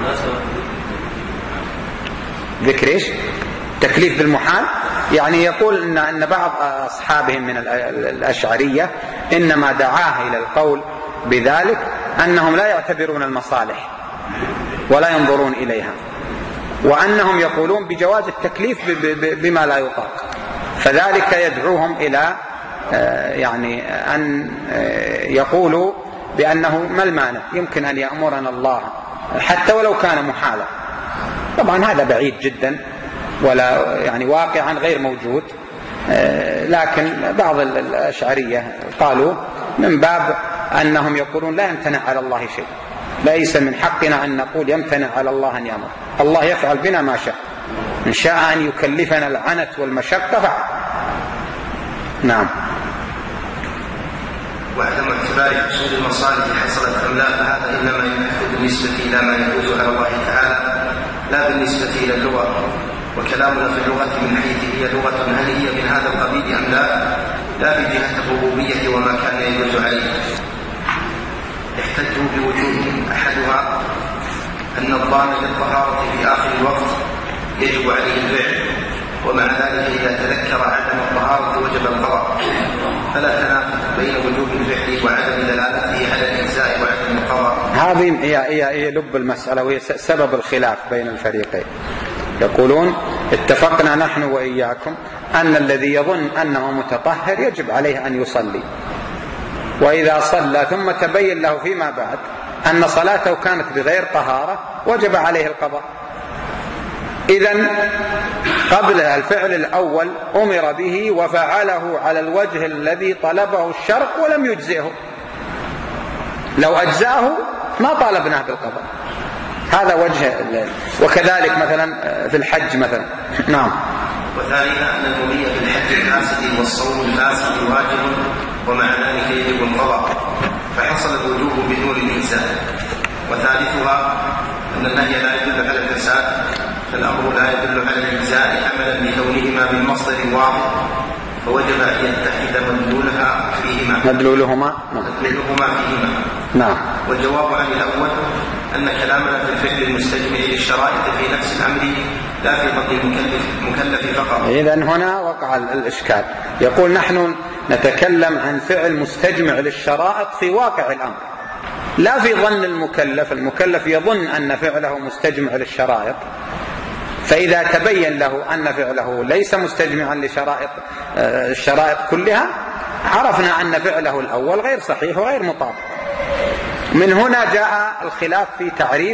ذكر ايش؟ تكليف بالمحال. يعني يقول إن أن بعض أصحابهم من الأشعرية إنما دعاه إلى القول بذلك أنهم لا يعتبرون المصالح ولا ينظرون إليها، وأنهم يقولون بجواز التكليف بما لا يطاق، فذلك يدعوهم إلى يعني أن يقولوا بأنه ما المانع، يمكن أن يأمرنا الله حتى ولو كان محالا. طبعا هذا بعيد جدا ولا يعني واقعا غير موجود، لكن بعض الأشعرية قالوا من باب أنهم يقولون لا يمتنع على الله شيء، ليس من حقنا أن نقول يمتنع على الله أن يأمر، الله يفعل بنا ما شاء، إن شاء أن يكلفنا العنت والمشقة فعل. نعم. وعدم اعتبار حصول المصالح حصلت أم لا، فهذا إنما يحدث بالنسبة إلى ما يجوز على الله تعالى، لا بالنسبة إلى اللغة. وكلامنا في اللغة من حيث هي لغة هل هي من هذا القبيل أم لا، لا في جهة الربوبية وما كان يجوز عليه. احتجوا بوجوه، أحدها أن الضامن للطهارة في آخر الوقت يجب عليه الفعل، ومع ذلك إذا تذكر عدم الطهارة وجب القضاء، فلا تنافي بين وجوب الفعل وعدم دلالته على الإجزاء وعدم القضاء. هذه هي هي هي لب المسألة وهي سبب الخلاف بين الفريقين. يقولون اتفقنا نحن وإياكم أن الذي يظن أنه متطهر يجب عليه أن يصلي، وإذا صلى ثم تبين له فيما بعد أن صلاته كانت بغير طهارة وجب عليه القضاء. إذن قبل الفعل الأول أمر به وفعله على الوجه الذي طلبه الشرع ولم يجزئه، لو أجزاه ما طالبناه بالقضاء، هذا وجه. وكذلك مثلا في الحج مثلا. نعم. وثالثا أن المني في الحج الفاسد والصوم الفاسد واجب ومع ذلك يجب القضاء فحصل الوجوب بدون الإجزاء. وثالثها أن النهي لا يدل على الفساد فالأمر لا يدل على الإجزاء عملا بكونهما بالمصدر الواضح فوجب أن يتحد مدلولها فيهما مدلولهما مدلولهما فيهما. نعم. والجواب عن الأول أن كلامنا في الفعل المستجمع للشرائط في نفس الأمر لا في ضد المكلف مكلف فقط. إذن هنا وقع الإشكال. يقول نحن نتكلم عن فعل مستجمع للشرائط في واقع الأمر لا في ظن المكلف. المكلف يظن أن فعله مستجمع للشرائط، فإذا تبين له أن فعله ليس مستجمعا لشرائط الشرائط كلها عرفنا أن فعله الأول غير صحيح وغير مطابق. من هنا جاء الخلاف في تعريف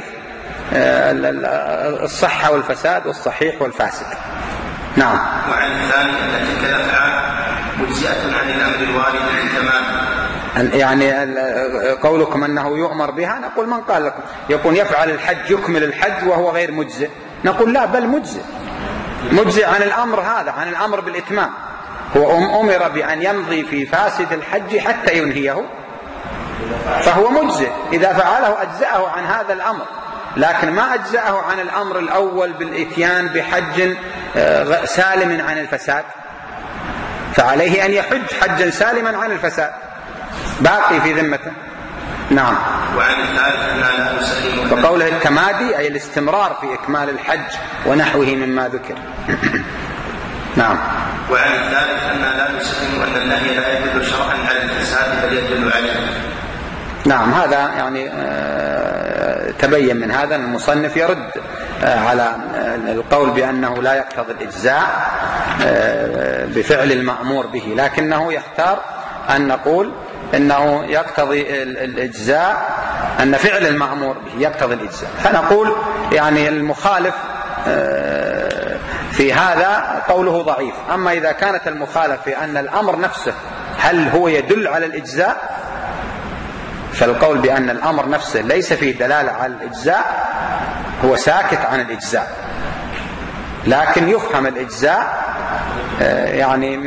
الصحة والفساد والصحيح والفاسد. نعم. وعن الثاني أن تلك الأفعال مجزئة عن الأمر الوارد بالتمام. يعني قولكم أنه يؤمر بها نقول من قال لكم يكون يفعل الحج يكمل الحج وهو غير مجزئ؟ نقول لا، بل مجزئ مجزئ عن الأمر هذا، عن الأمر بالإتمام. هو أمر بأن يمضي في فاسد الحج حتى ينهيه فهو مجزئ، إذا فعله أجزأه عن هذا الأمر، لكن ما أجزأه عن الأمر الأول بالإتيان بحج سالم عن الفساد، فعليه أن يحج حجا سالما عن الفساد باقي في ذمته. نعم. وعن الثالث أن لا نسلم فقوله التمادي أي الاستمرار في إكمال الحج ونحوه مما ذكر. نعم. وعن الثالث أن لا نسلم أن النهي لا يدل شرعا على الفساد بل يدل عليه. نعم. هذا يعني تبين من هذا أن المصنف يرد على القول بأنه لا يقتضي الإجزاء بفعل المأمور به، لكنه يختار أن نقول إنه يقتضي الإجزاء، أن فعل المأمور به يقتضي الإجزاء. فنقول يعني المخالف في هذا قوله ضعيف. أما إذا كانت المخالف في أن الأمر نفسه هل هو يدل على الإجزاء، فالقول بأن الأمر نفسه ليس فيه دلالة على الإجزاء هو ساكت عن الإجزاء، لكن يفهم الإجزاء يعني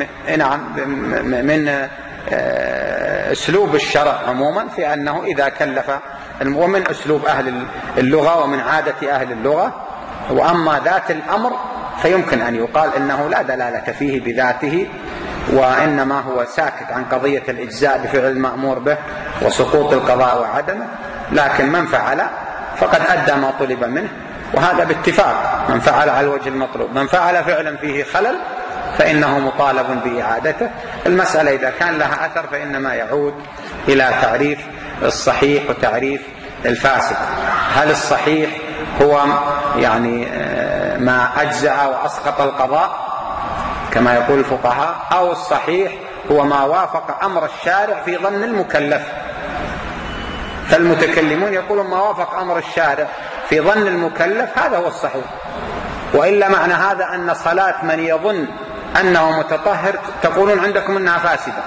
من أسلوب الشرع عموما في أنه إذا كلف، ومن أسلوب أهل اللغة ومن عادة أهل اللغة. وأما ذات الأمر فيمكن أن يقال إنه لا دلالة فيه بذاته، وإنما هو ساكت عن قضية الإجزاء بفعل المأمور به وسقوط القضاء وعدمه، لكن من فعل فقد أدى ما طلب منه، وهذا باتفاق من فعل على الوجه المطلوب. من فعل فعلا فيه خلل فإنه مطالب بإعادته. المسألة إذا كان لها أثر فإنما يعود إلى تعريف الصحيح وتعريف الفاسد. هل الصحيح هو يعني ما أجزأ وأسقط القضاء كما يقول الفقهاء، أو الصحيح هو ما وافق أمر الشارع في ظن المكلف؟ فالمتكلمون يقولون ما وافق أمر الشارع في ظن المكلف هذا هو الصحيح، وإلا معنى هذا أن صلاة من يظن أنه متطهر تقولون عندكم أنها فاسدة،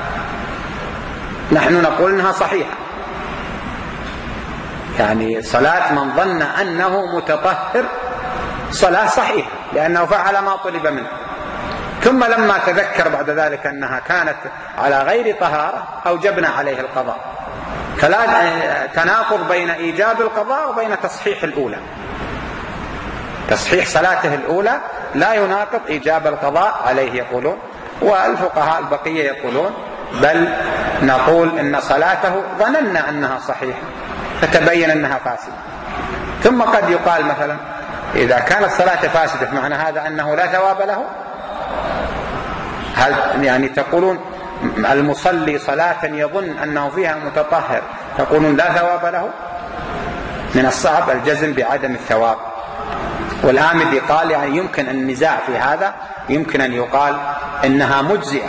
نحن نقول أنها صحيحة. يعني صلاة من ظن أنه متطهر صلاة صحيحة لأنه فعل ما طلب منه، ثم لما تذكر بعد ذلك أنها كانت على غير طهارة أوجبنا عليه القضاء. فلا تناقض بين إيجاب القضاء وبين تصحيح الأولى. تصحيح صلاته الأولى لا يناقض إيجاب القضاء عليه يقولون، والفقهاء البقية يقولون بل نقول إن صلاته ظننا أنها صحيحة فتبين أنها فاسدة. ثم قد يقال مثلا إذا كانت صلاة فاسدة معنى هذا أنه لا ثواب له؟ هل يعني تقولون المصلي صلاة يظن أنه فيها متطهر تقولون لا ثواب له؟ من الصعب الجزم بعدم الثواب. والآمدي قال يعني يمكن النزاع في هذا، يمكن أن يقال إنها مجزئة،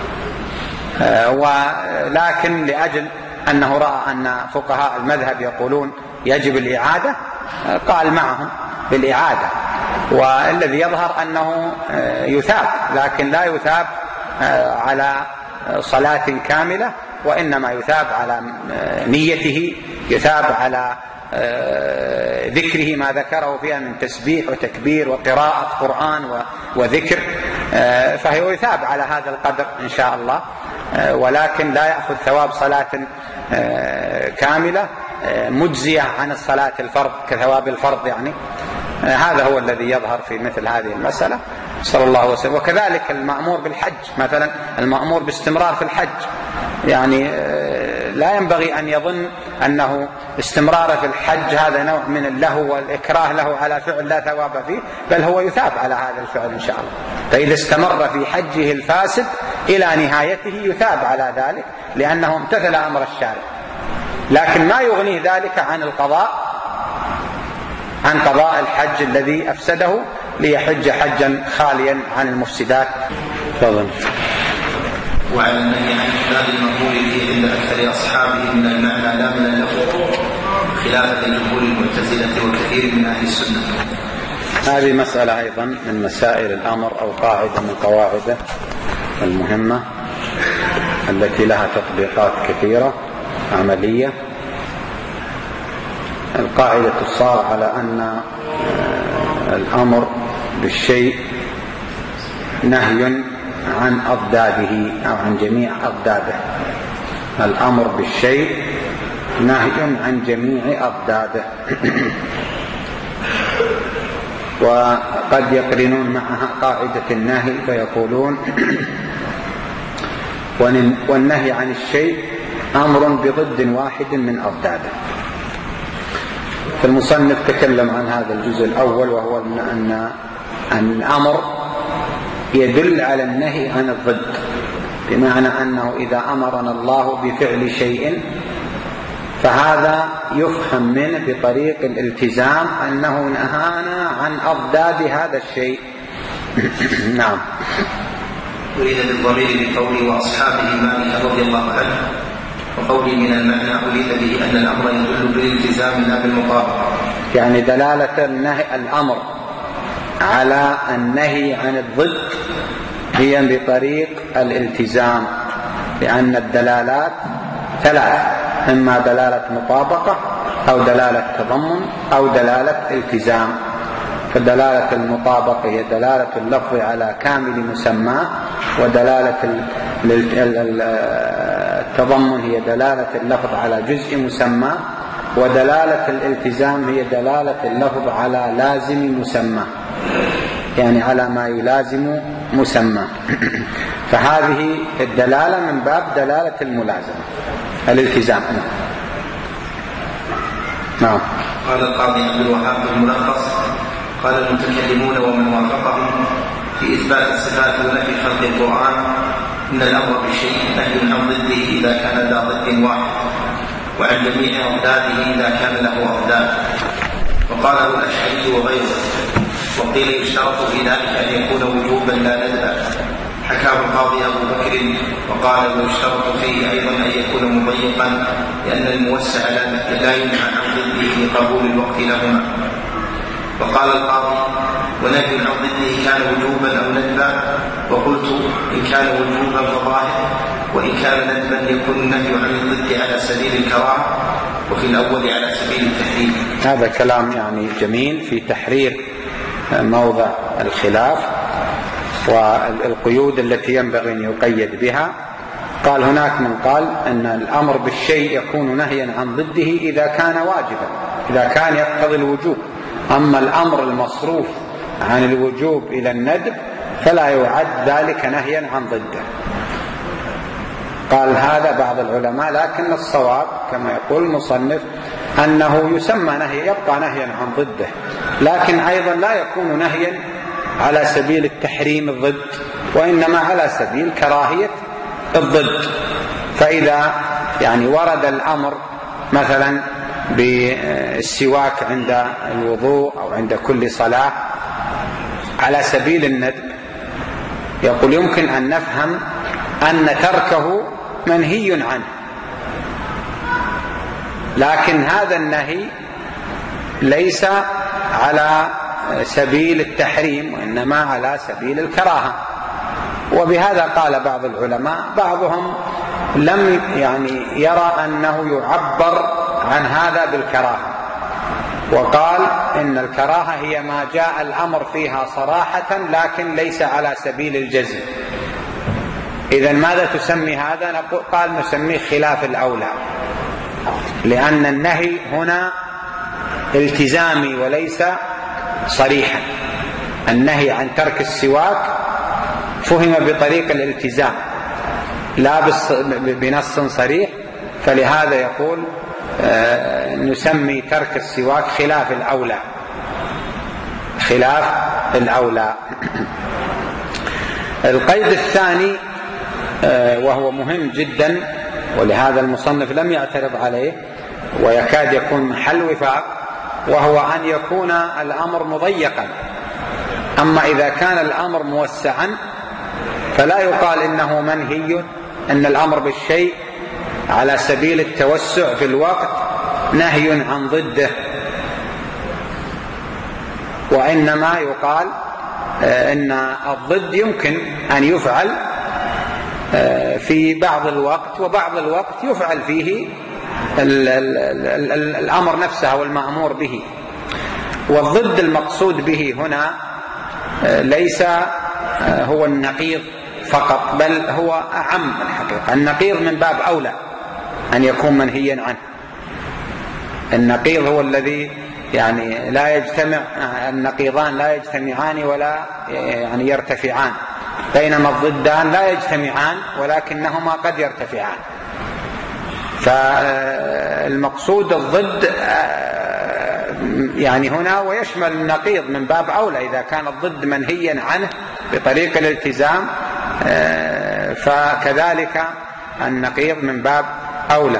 ولكن لأجل أنه رأى أن فقهاء المذهب يقولون يجب الإعادة قال معهم بالإعادة، والذي يظهر أنه يثاب، لكن لا يثاب على صلاة كاملة، وإنما يثاب على نيته، يثاب على ذكره ما ذكره فيها من تسبيح وتكبير وقراءة قرآن وذكر، فهو يثاب على هذا القدر إن شاء الله، ولكن لا يأخذ ثواب صلاة كاملة مجزية عن الصلاة الفرض كثواب الفرض يعني. هذا هو الذي يظهر في مثل هذه المسألة، صلى الله وسلم. وكذلك المأمور بالحج مثلا، المأمور باستمرار في الحج، يعني لا ينبغي أن يظن أنه استمرار في الحج هذا نوع من اللهو والإكراه له على فعل لا ثواب فيه، بل هو يثاب على هذا الفعل إن شاء الله. فإذا استمر في حجه الفاسد إلى نهايته يثاب على ذلك لأنه امتثل أمر الشارع، لكن ما يغنيه ذلك عن القضاء عن قضاء الحج الذي أفسده ليحج حجا خاليا عن المفسدات. تفضل. وعلى النهي عن إحداث المأمور به عند أكثر أصحابه من المعنى لا من اللفظ، خلافا لجمهور المعتزلة وكثير من أهل السنة. هذه مسألة أيضا من مسائل الأمر أو قاعدة من قواعده المهمة التي لها تطبيقات كثيرة عملية. القاعدة تصار على أن الأمر بالشيء نهي عن أضداده أو عن جميع أضداده. الأمر بالشيء نهي عن جميع أضداده. وقد يقرنون معها قاعدة النهي فيقولون والنهي عن الشيء أمر بضد واحد من أضداده. فالمصنف تكلم عن هذا الجزء الأول، وهو أن الأمر يدل على النهي عن الضد، بمعنى أنه إذا أمرنا الله بفعل شيء فهذا يفهم منه بطريق الالتزام أنه نهانا عن أضداد هذا الشيء. نعم. أريد بالضمير بقوله وأصحابه مالك رضي الله عنه، وقولي من المعنى أريد به أن الأمر يدل بالالتزام لا بالمطابقة، يعني دلالة النهي الأمر على النهي عن الضد هي بطريق الالتزام، لأن الدلالات ثلاث: إما دلالة مطابقة أو دلالة تضمن أو دلالة التزام. فدلالة المطابقة هي دلالة اللفظ على كامل مسمى، ودلالة التضمن هي دلالة اللفظ على جزء مسمى، ودلالة الالتزام هي دلالة اللفظ على لازم مسمى، يعني على ما يلازم مسمى. فهذه الدلالة من باب دلالة الملازمة الالتزام. نعم. قال القاضي عبد الوهاب في الملخص: قال المتكلمون ومن وافقهم في إثبات الصفات ونفي خلق القرآن إن الأمر بالشيء نهي عن ضده إذا كان ذا ضد واحد، وعن جميع أضداده إذا كان له أضداد. وقاله الأشعري وغيره. وقيل يشترط في ذلك أن يكون وجوبا لا ندبا، حكاه القاضي أبو بكر. وقال ويشترط فيه أيضا أن يكون مضيقا، لأن الموسع لا ينهى عن ضده لقبول الوقت لهما. وقال القاضي ونهي عن ضده كان وجوبا أو ندبا، وقلت إن كان وجوبا فظاهر، وإن كان ندبا يكون النهي عن الضد على سبيل الكراهة، وفي الأول على سبيل التحريم. هذا كلام يعني جميل في تحرير موضع الخلاف والقيود التي ينبغي أن يقيد بها. قال هناك من قال أن الأمر بالشيء يكون نهيا عن ضده إذا كان واجبا، إذا كان يقتضي الوجوب، أما الأمر المصروف عن الوجوب إلى الندب فلا يعد ذلك نهيا عن ضده. قال هذا بعض العلماء، لكن الصواب كما يقول المصنف أنه يسمى نهي، يبقى نهيا عن ضده، لكن أيضا لا يكون نهيا على سبيل التحريم الضد، وإنما على سبيل كراهية الضد. فإذا يعني ورد الأمر مثلا بالسواك عند الوضوء أو عند كل صلاة على سبيل الندب، يقول يمكن أن نفهم أن تركه منهي عنه، لكن هذا النهي ليس على سبيل التحريم وإنما على سبيل الكراهة. وبهذا قال بعض العلماء، بعضهم لم يعني يرى أنه يعبر عن هذا بالكراهة، وقال إن الكراهة هي ما جاء الأمر فيها صراحة لكن ليس على سبيل الجزم. إذن ماذا تسمي هذا؟ قال نسميه خلاف الأولى، لأن النهي هنا التزامي وليس صريحا. النهي عن ترك السواك فهم بطريق الالتزام لا بنص صريح، فلهذا يقول آه نسمي ترك السواك خلاف الأولى، خلاف الأولى. القيد الثاني آه وهو مهم جدا، ولهذا المصنف لم يعترض عليه ويكاد يكون محل وفاق، وهو أن يكون الأمر مضيقا. أما إذا كان الأمر موسعا فلا يقال إنه منهي، أن الأمر بالشيء على سبيل التوسع في الوقت نهي عن ضده، وإنما يقال إن الضد يمكن أن يفعل في بعض الوقت، وبعض الوقت يفعل فيه الأمر نفسه أو المأمور به. والضد المقصود به هنا ليس هو النقيض فقط، بل هو أعم الحقيقة. النقيض من باب أولى أن يكون منهيا عنه. النقيض هو الذي يعني لا يجتمع، النقيضان لا يجتمعان ولا يعني يرتفعان، بينما الضدان لا يجتمعان ولكنهما قد يرتفعان. فالمقصود الضد يعني هنا ويشمل النقيض من باب أولى. إذا كان الضد منهيا عنه بطريق الالتزام فكذلك النقيض من باب أولى.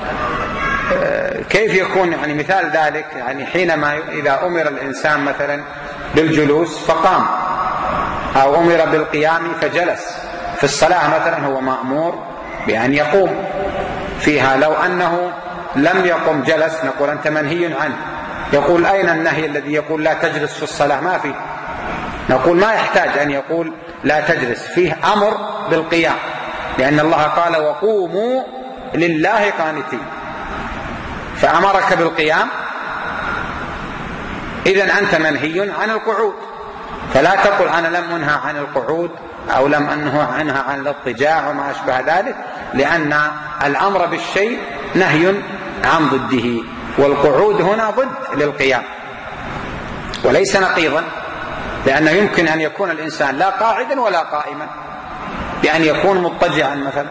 كيف يكون يعني مثال ذلك؟ يعني حينما إذا أمر الإنسان مثلا بالجلوس فقام، أو أمر بالقيام فجلس. في الصلاة مثلا هو مأمور بأن يقوم فيها، لو أنه لم يقم جلس نقول أنت منهي عنه. يقول أين النهي الذي يقول لا تجلس في الصلاة؟ ما فيه. نقول ما يحتاج أن يقول لا تجلس، فيه أمر بالقيام، لأن الله قال وقوموا لله قانتين، فأمرك بالقيام، إذن أنت منهي عن القعود. فلا تقل أنا لم أنهى عن القعود أو لم أنهى عنها عن الاضطجاع وما أشبه ذلك، لأن الأمر بالشيء نهي عن ضده، والقعود هنا ضد للقيام وليس نقيضا، لأنه يمكن أن يكون الإنسان لا قاعدا ولا قائما، بأن يكون مضطجعا مثلا.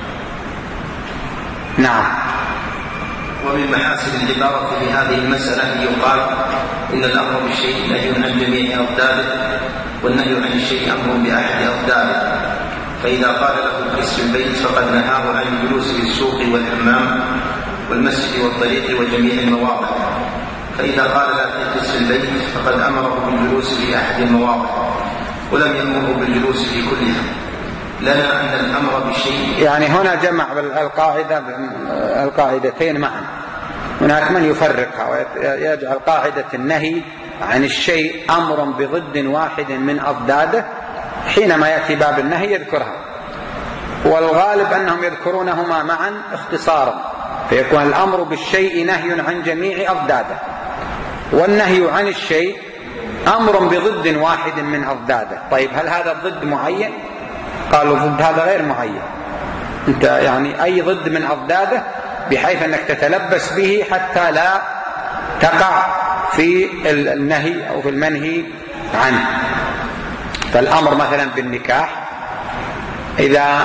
نعم. ومن محاسن العبارة في هذه المسألة أن يقال إن الأمر بالشيء نهي عن جميع أضداده، والنهي عن الشيء أمر بأحد أضداده. فإذا قال له اجلس في البيت فقد نهاه عن الجلوس في السوق والحمام والمسجد والطريق وجميع المواضع، فإذا قال لا تجلس في البيت فقد أمره بالجلوس في أحد المواضع ولم يأمره بالجلوس في كلها. لنا أن الأمر بالشيء يعني هنا جمع القاعدة القاعدتين معا. هناك من يفرقها ويجعل قاعدة النهي عن الشيء أمر بضد واحد من أضداده، حينما يأتي باب النهي يذكرها، والغالب أنهم يذكرونهما معا اختصارا، فيكون الأمر بالشيء نهي عن جميع أضداده، والنهي عن الشيء أمر بضد واحد من أضداده. طيب هل هذا الضد معين؟ قالوا ضد هذا غير معين، أنت يعني أي ضد من أضداده بحيث أنك تتلبس به حتى لا تقع في النهي أو في المنهي عنه. فالأمر مثلا بالنكاح إذا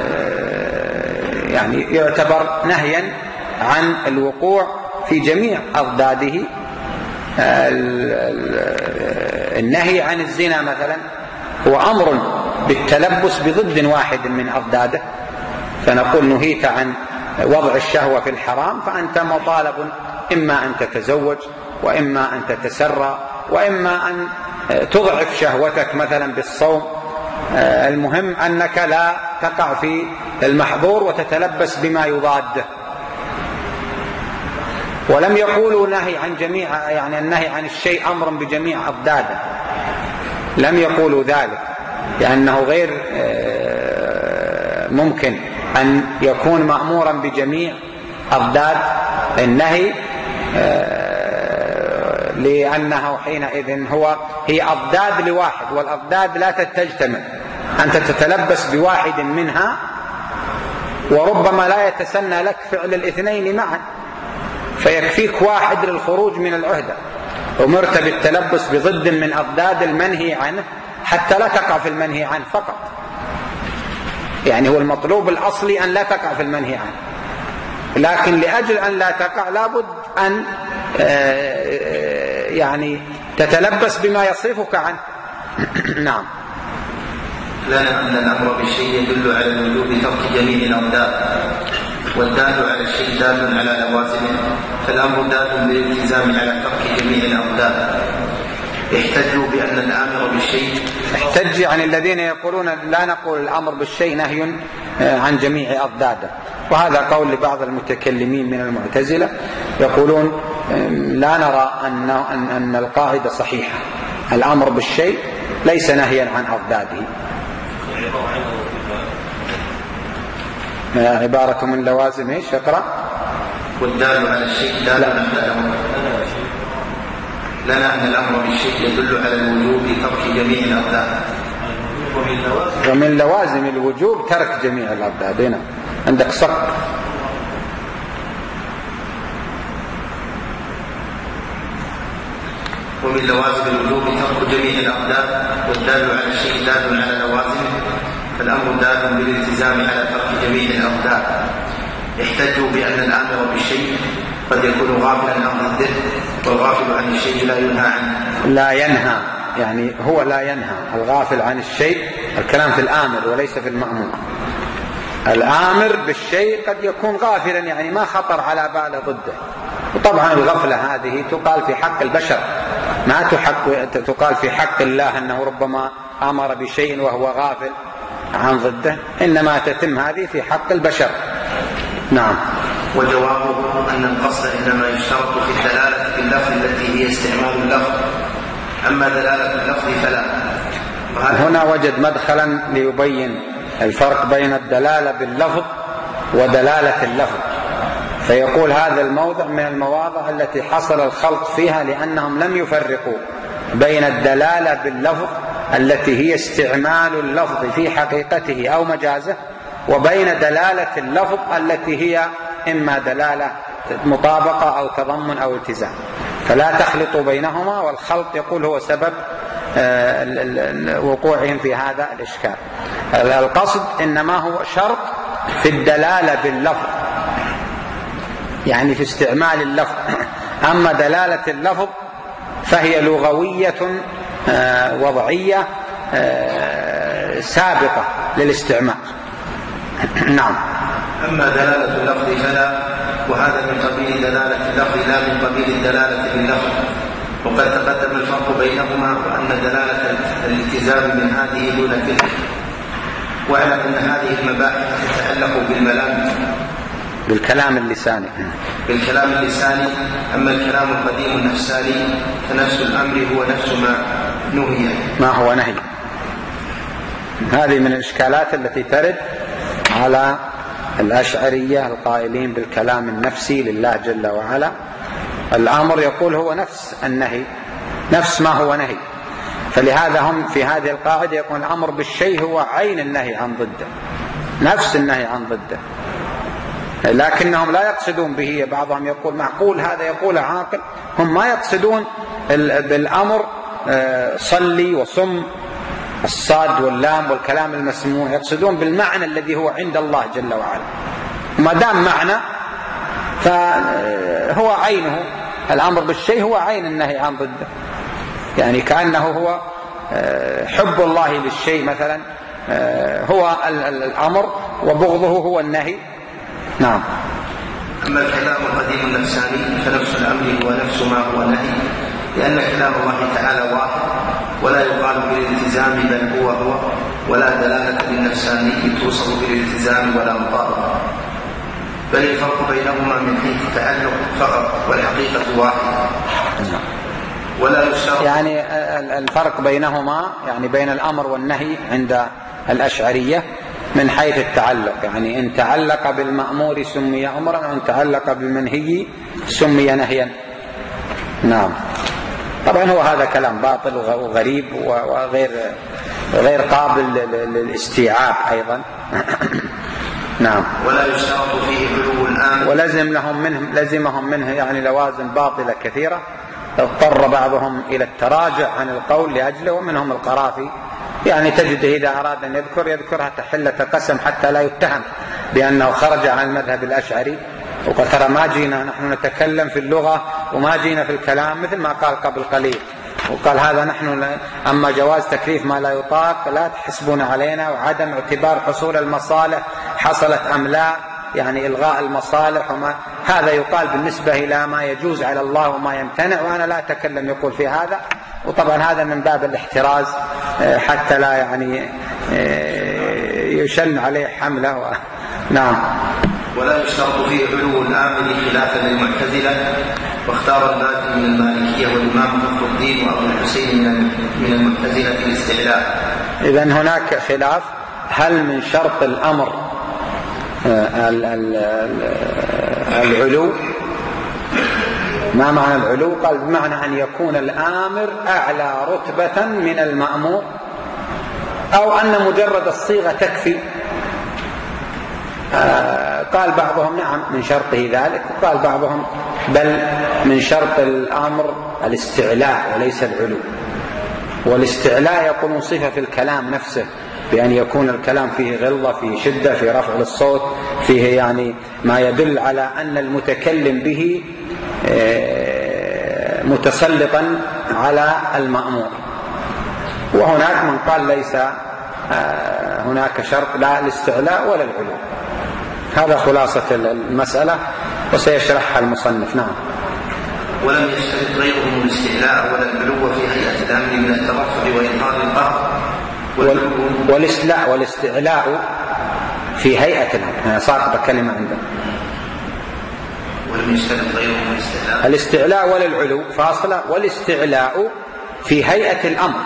يعني يعتبر نهيا عن الوقوع في جميع أضداده. النهي عن الزنا مثلا هو أمر بالتلبس بضد واحد من أضداده، فنقول نهيت عن وضع الشهوة في الحرام، فأنت مطالب إما أن تتزوج وإما أن تتسرى وإما أن تضعف شهوتك مثلا بالصوم. المهم أنك لا تقع في المحظور وتتلبس بما يضاده. ولم يقولوا نهي عن جميع، يعني النهي عن الشيء أمر بجميع أضداده، لم يقولوا ذلك، لأنه غير ممكن أن يكون مأمورا بجميع أضداد النهي لأنه حينئذ هو هي أضداد لواحد، والأضداد لا تجتمع، أنت تتلبس بواحد منها وربما لا يتسنى لك فعل الاثنين معا، فيكفيك واحد للخروج من العهدة. أمرت بالتلبس بضد من أضداد المنهي عنه حتى لا تقع في المنهي عنه فقط، يعني هو المطلوب الأصلي أن لا تقع في المنهي عنه، لكن لأجل أن لا تقع لابد أن يعني تتلبس بما يصرفك عنه. نعم. لنا أن الأمر بالشيء يدل على الوجوب ترك جميع الأضداد، والدال على الشيء دال على لوازمه، فالأمر دال بالالتزام على ترك جميع الأضداد. احتجوا بأن الآمر بالشيء احتج يعني الذين يقولون لا نقول الأمر بالشيء نهي عن جميع أضداده، وهذا قول لبعض المتكلمين من المعتزلة، يقولون لا نرى أن, أن القاعدة صحيحة، الأمر بالشيء ليس نهيا عن أضداده. عبارة من لوازم ايش؟ اقرأ. والدال على الشيء دال على الأمر. لنا أن الأمر بالشيء يدل على الوجوب ترك جميع الأضداد، ومن لوازم الوجوب ترك جميع الأضداد. هنا عندك سقط. ومن لوازم الوجوب ترك جميع الأضداد، والدال على الشيء دال على لوازمه، فالأمر دال بالالتزام على ترك جميع الأضداد. احتجوا بأن الآمر بالشيء قد يكون غافلا عن ضده، والغافل عن الشيء لا ينهى عنه. لا ينهى يعني هو لا ينهى، الغافل عن الشيء الكلام في الآمر وليس في المأمور. الآمر بالشيء قد يكون غافلا يعني ما خطر على بال ضده، وطبعا الغفلة هذه تقال في حق البشر، ما تقال في حق الله أنه ربما أمر بشيء وهو غافل عن ضده، إنما تتم هذه في حق البشر. نعم. وجوابه أن القصد إنما يشترط في الدلالة باللفظ التي هي استعمال اللفظ، أما دلالة اللفظ فلا. هنا وجد مدخلا ليبين الفرق بين الدلالة باللفظ ودلالة اللفظ، فيقول هذا الموضع من المواضع التي حصل الخلط فيها، لأنهم لم يفرقوا بين الدلالة باللفظ التي هي استعمال اللفظ في حقيقته أو مجازه، وبين دلالة اللفظ التي هي إما دلالة مطابقة أو تضمن أو التزام، فلا تخلطوا بينهما، والخلط يقول هو سبب وقوعهم في هذا الإشكال. القصد إنما هو شرط في الدلالة باللفظ، يعني في استعمال اللفظ، أما دلالة اللفظ فهي لغوية وضعية سابقة للاستعمال. نعم. أما دلالة اللفظ فلا، وهذا من قبيل دلالة اللفظ لا من قبيل الدلالة باللفظ، وقد تقدم الفرق بينهما، وأن دلالة الالتزام من هذه دون تلك. واعلم أن هذه المباحث تتعلق بالملام بالكلام اللساني بالكلام اللساني أما الكلام القديم النفساني فنفس الأمر هو نفس ما نهي ما هو نهي. هذه من الإشكالات التي ترد على الأشعرية القائلين بالكلام النفسي لله جل وعلا. الأمر يقول هو نفس النهي، نفس ما هو نهي، فلهذا هم في هذه القاعدة يقول الأمر بالشيء هو عين النهي عن ضده، نفس النهي عن ضده، لكنهم لا يقصدون به. بعضهم يقول معقول هذا يقول عاقل، هم ما يقصدون بالأمر صلي وصم الصاد واللام والكلام المسموع، يقصدون بالمعنى الذي هو عند الله جل وعلا. ما دام معنى فهو عينه، الأمر بالشيء هو عين النهي عن ضده، يعني كأنه هو حب الله للشيء مثلا هو الأمر وبغضه هو النهي. نعم. أما الكلام القديم النفساني فنفس الأمر هو نفس ما هو نهي، لأن كلام الله تعالى واحد ولا يقال بالالتزام بل هو هو، ولا دلالة للنفساني توصف بالالتزام ولا مطابقة، بل الفرق بينهما من حيث التعلق فقط، والحقيقة واحدة ولا يشترط. يعني الفرق بينهما يعني بين الأمر والنهي عند الأشعرية من حيث التعلق، يعني إن تعلق بالمأمور سمي أمرا، وإن تعلق بالمنهي سمي نهيا. نعم. طبعا هو هذا كلام باطل وغريب وغير غير قابل للاستيعاب أيضا. نعم. ولا يشترط فيه علو الآن، ولزم لهم منه لزمهم منه يعني لوازم باطلة كثيرة، اضطر بعضهم إلى التراجع عن القول لأجله، ومنهم القرافي يعني تجده إذا أراد أن يذكر يذكرها تحلة قسم حتى لا يتهم بأنه خرج عن المذهب الأشعري، وقال ترى ما جينا نحن نتكلم في اللغة وما جينا في الكلام، مثل ما قال قبل قليل، وقال هذا نحن أما جواز تكليف ما لا يطاق لا تحسبون علينا، وعدم اعتبار حصول المصالح حصلت أم لا، يعني إلغاء المصالح، وما هذا يقال بالنسبة إلى ما يجوز على الله وما يمتنع، وأنا لا أتكلم يقول في هذا، وطبعا هذا من باب الاحتراز حتى لا يعني يشن عليه حمله و... نعم. ولا يشترط فيه علو الآمن خلافا للمعتزلة، واختار الباقي من المالكية والإمام فخر الدين وأبو الحسين من المعتزلة الاستعلاء. إذن هناك خلاف، هل من شرط الأمر العلو؟ ما معنى العلو؟ قال بمعنى أن يكون الآمر أعلى رتبة من المأمور، أو أن مجرد الصيغة تكفي. آه قال بعضهم نعم من شرطه ذلك، وقال بعضهم بل من شرط الأمر الاستعلاء وليس العلو، والاستعلاء يكون صفة في الكلام نفسه، بأن يكون الكلام فيه غلظة، فيه شدة، فيه رفع للصوت، فيه يعني ما يدل على أن المتكلم به آه متسلطا على المأمور. وهناك من قال ليس آه هناك شرط لا الاستعلاء ولا العلو. هذا خلاصة المسألة وسيشرحها المصنف. نعم. ولم يشترط غيرهم الاستعلاء ولا العلو في هيئة الأمر من الترفع وإظهار القهر والاستعلاء والاستعلاء في هيئة الأمر، ساقطة كلمة عندنا. ولم يشترط غيرهم الاستعلاء الاستعلاء ولا العلو فاصلة، والاستعلاء في هيئة الأمر،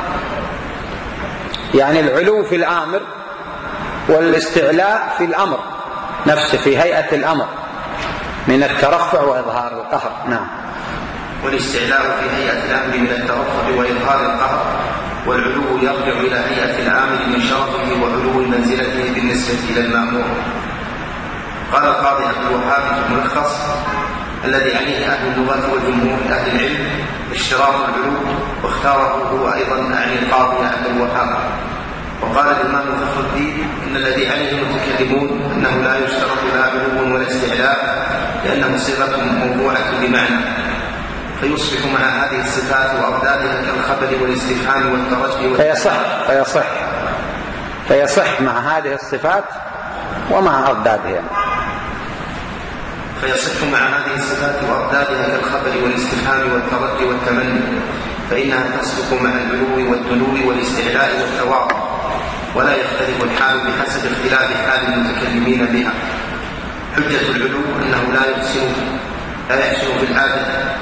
يعني العلو في الآمر والاستعلاء في الأمر نفسه في هيئة الأمر من الترفع وإظهار القهر. نعم. والاستعلاء في هيئة الأمر من الترفع وإظهار القهر، والعلو يرجع إلى هيئة الآمر من شرفه وعلو منزلته بالنسبة إلى المأمور. قال القاضي عبد الوهاب في الملخص الذي عليه أهل اللغة وجمهور أهل العلم اشتراط العلو، واختاره هو أيضا أعني القاضي عبد الوهاب. وقال الإمام فخر الدين إن الذي عليه المتكلمون أنه لا يشترط لا علو ولا استعلاء، لأنه صيغة موضوعة بمعنى، فيصبح مع هذه الصفات وأضدادها كالخبر والاستفهام والترجي فيصح فيصح فيصح مع هذه الصفات ومع أضدادها فيصح مع هذه الصفات وأضدادها كالخبر والاستفهام والترجي والتمني، فإنها تصدق مع العلو والدنو والاستعلاء والتواضع، ولا يختلف الحال بحسب اختلاف حال المتكلمين بها. حجة العلو أنه لا يحسن لا يحسن في العادة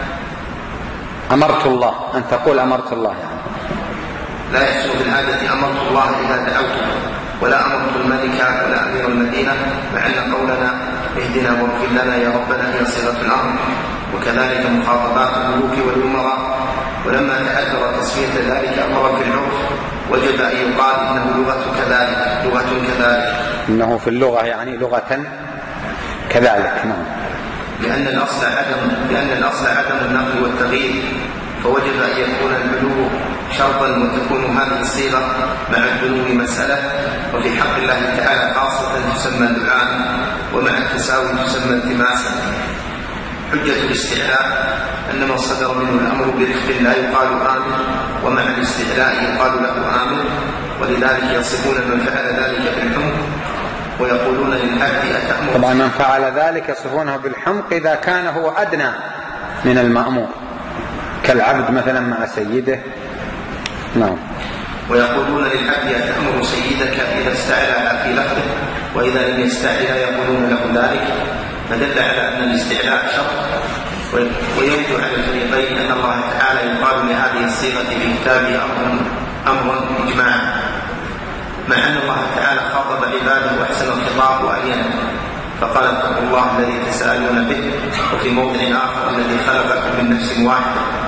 أمرت الله، أن تقول أمرت الله يعني لا يحسن في العادة أمرت الله إذا دعوته، ولا أمرت الملك ولا أمير المدينة، مع أن قولنا اهدنا واغفر لنا يا ربنا هي صيغة الأمر، وكذلك مخاطبات الملوك والأمراء. ولما تأثر تصفية ذلك أمرا في العرف وجب أن يقال إنه لغة كذلك لغة كذلك إنه في اللغة يعني لغة كذلك. نعم. لأن الأصل عدم لأن الأصل عدم النقل والتغيير، فوجب أن يكون العلو شرطا، وتكون هذه الصيغة مع الدنو مسألة، وفي حق الله تعالى خاصة تسمى دعاء، ومع التساوي تسمى التماسا. حجة الاستعلاء أن ما صدر منه الأمر برفق لا يقال آمن، ومع الاستعلاء يقال له آمن، ولذلك يصفون من فعل ذلك بالحمق ويقولون للعبد أتأمر. طبعا من فعل ذلك يصفونه بالحمق إذا كان هو أدنى من المأمور، كالعبد مثلا مع سيده. نعم. ويقولون للعبد أتأمر سيدك إذا استعلى في لفظه، وإذا لم يستعلى يقولون له ذلك، فدل على أن الاستعلاء شرط. ويرد على الفريقين أن الله تعالى يقال لهذه الصيغة في كتابه أمرا إجماعا، مع أن الله تعالى خاطب عباده وأحسن الخطاب وألينه، فقال اتقوا الله الذي تساءلون به، وفي موضع آخر الذي خلقكم من نفس واحدة.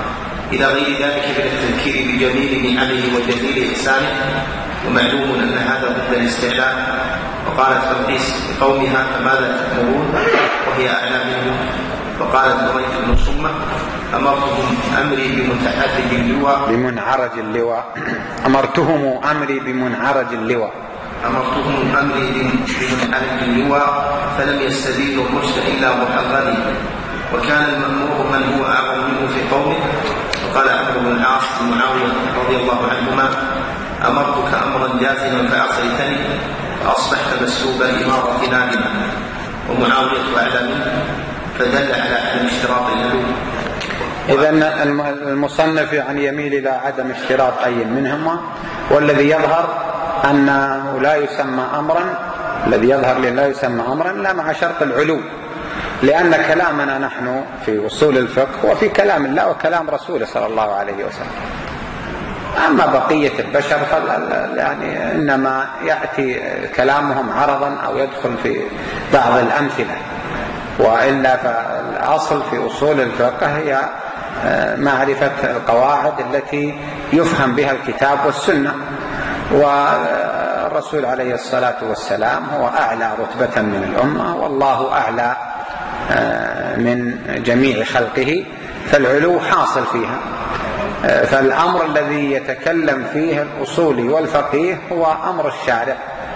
إلى غير ذلك من التذكير بجميل نعمه وجزيل إحسانه. ومعلوم أن هذا ضد الاستعلاء. وقالت بلقيس لقومها فماذا تأمرون وهي أعلى منهم. وقالت بريت بن صمة أمرتهم أمري بمتعرج اللواء بمنعرج اللواء أمرتهم أمري بمنعرج اللواء أمرتهم أمري بمنعرج اللواء فلم يستدين الرشد إلا محرري. وكان المأمور من هو أعظم منه في قومه. وقال عمرو بن العاص لمعاوية رضي الله عنهما أمرتك أمرا جازما فعصيتني فأصبحت مسلوب الإمارة نادما. ومعاوية أعلى منه فدل على عدم اشتراط العلو. إذن المصنف يعني يميل إلى عدم اشتراط أي منهما، والذي يظهر أنه لا يسمى أمرا الذي يظهر لا يسمى أمرا لا مع شرط العلو، لأن كلامنا نحن في أصول الفقه هو في كلام الله وكلام رسوله صلى الله عليه وسلم. أما بقية البشر يعني إنما يأتي كلامهم عرضا أو يدخل في بعض الأمثلة، وإلا فالأصل في أصول الفقه هي معرفة القواعد التي يفهم بها الكتاب والسنة. والرسول عليه الصلاة والسلام هو أعلى رتبة من الأمة، والله أعلى من جميع خلقه، فالعلو حاصل فيها. فالأمر الذي يتكلم فيه الأصولي والفقيه هو أمر الشارع،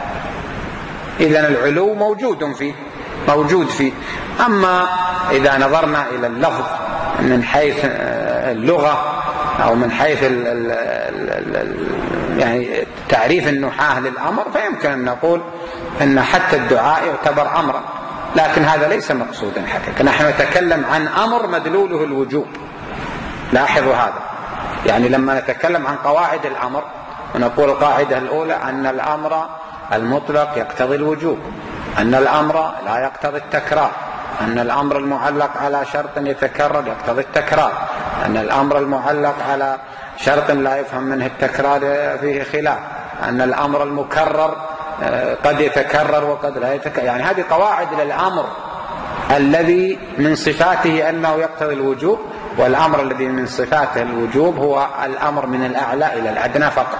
إذن العلو موجود فيه موجود فيه. أما إذا نظرنا إلى اللفظ من حيث اللغة أو من حيث ال ال ال ال يعني تعريف النحاة للأمر، فيمكن أن نقول أن حتى الدعاء يعتبر أمرا، لكن هذا ليس مقصودا حقيقة. نحن نتكلم عن أمر مدلوله الوجوب. لاحظوا هذا، يعني لما نتكلم عن قواعد الأمر ونقول القاعدة الأولى أن الأمر المطلق يقتضي الوجوب، أن الأمر لا يقتضي التكرار، أن الأمر المعلق على شرط يتكرر يقتضي التكرار، أن الأمر المعلق على شرط لا يفهم منه التكرار فيه خلاف، أن الأمر المكرر قد يتكرر وقد لا يتكرر. يعني هذه قواعد للأمر الذي من صفاته أنه يقتضي الوجوب، والأمر الذي من صفاته الوجوب هو الأمر من الأعلى إلى الأدنى فقط.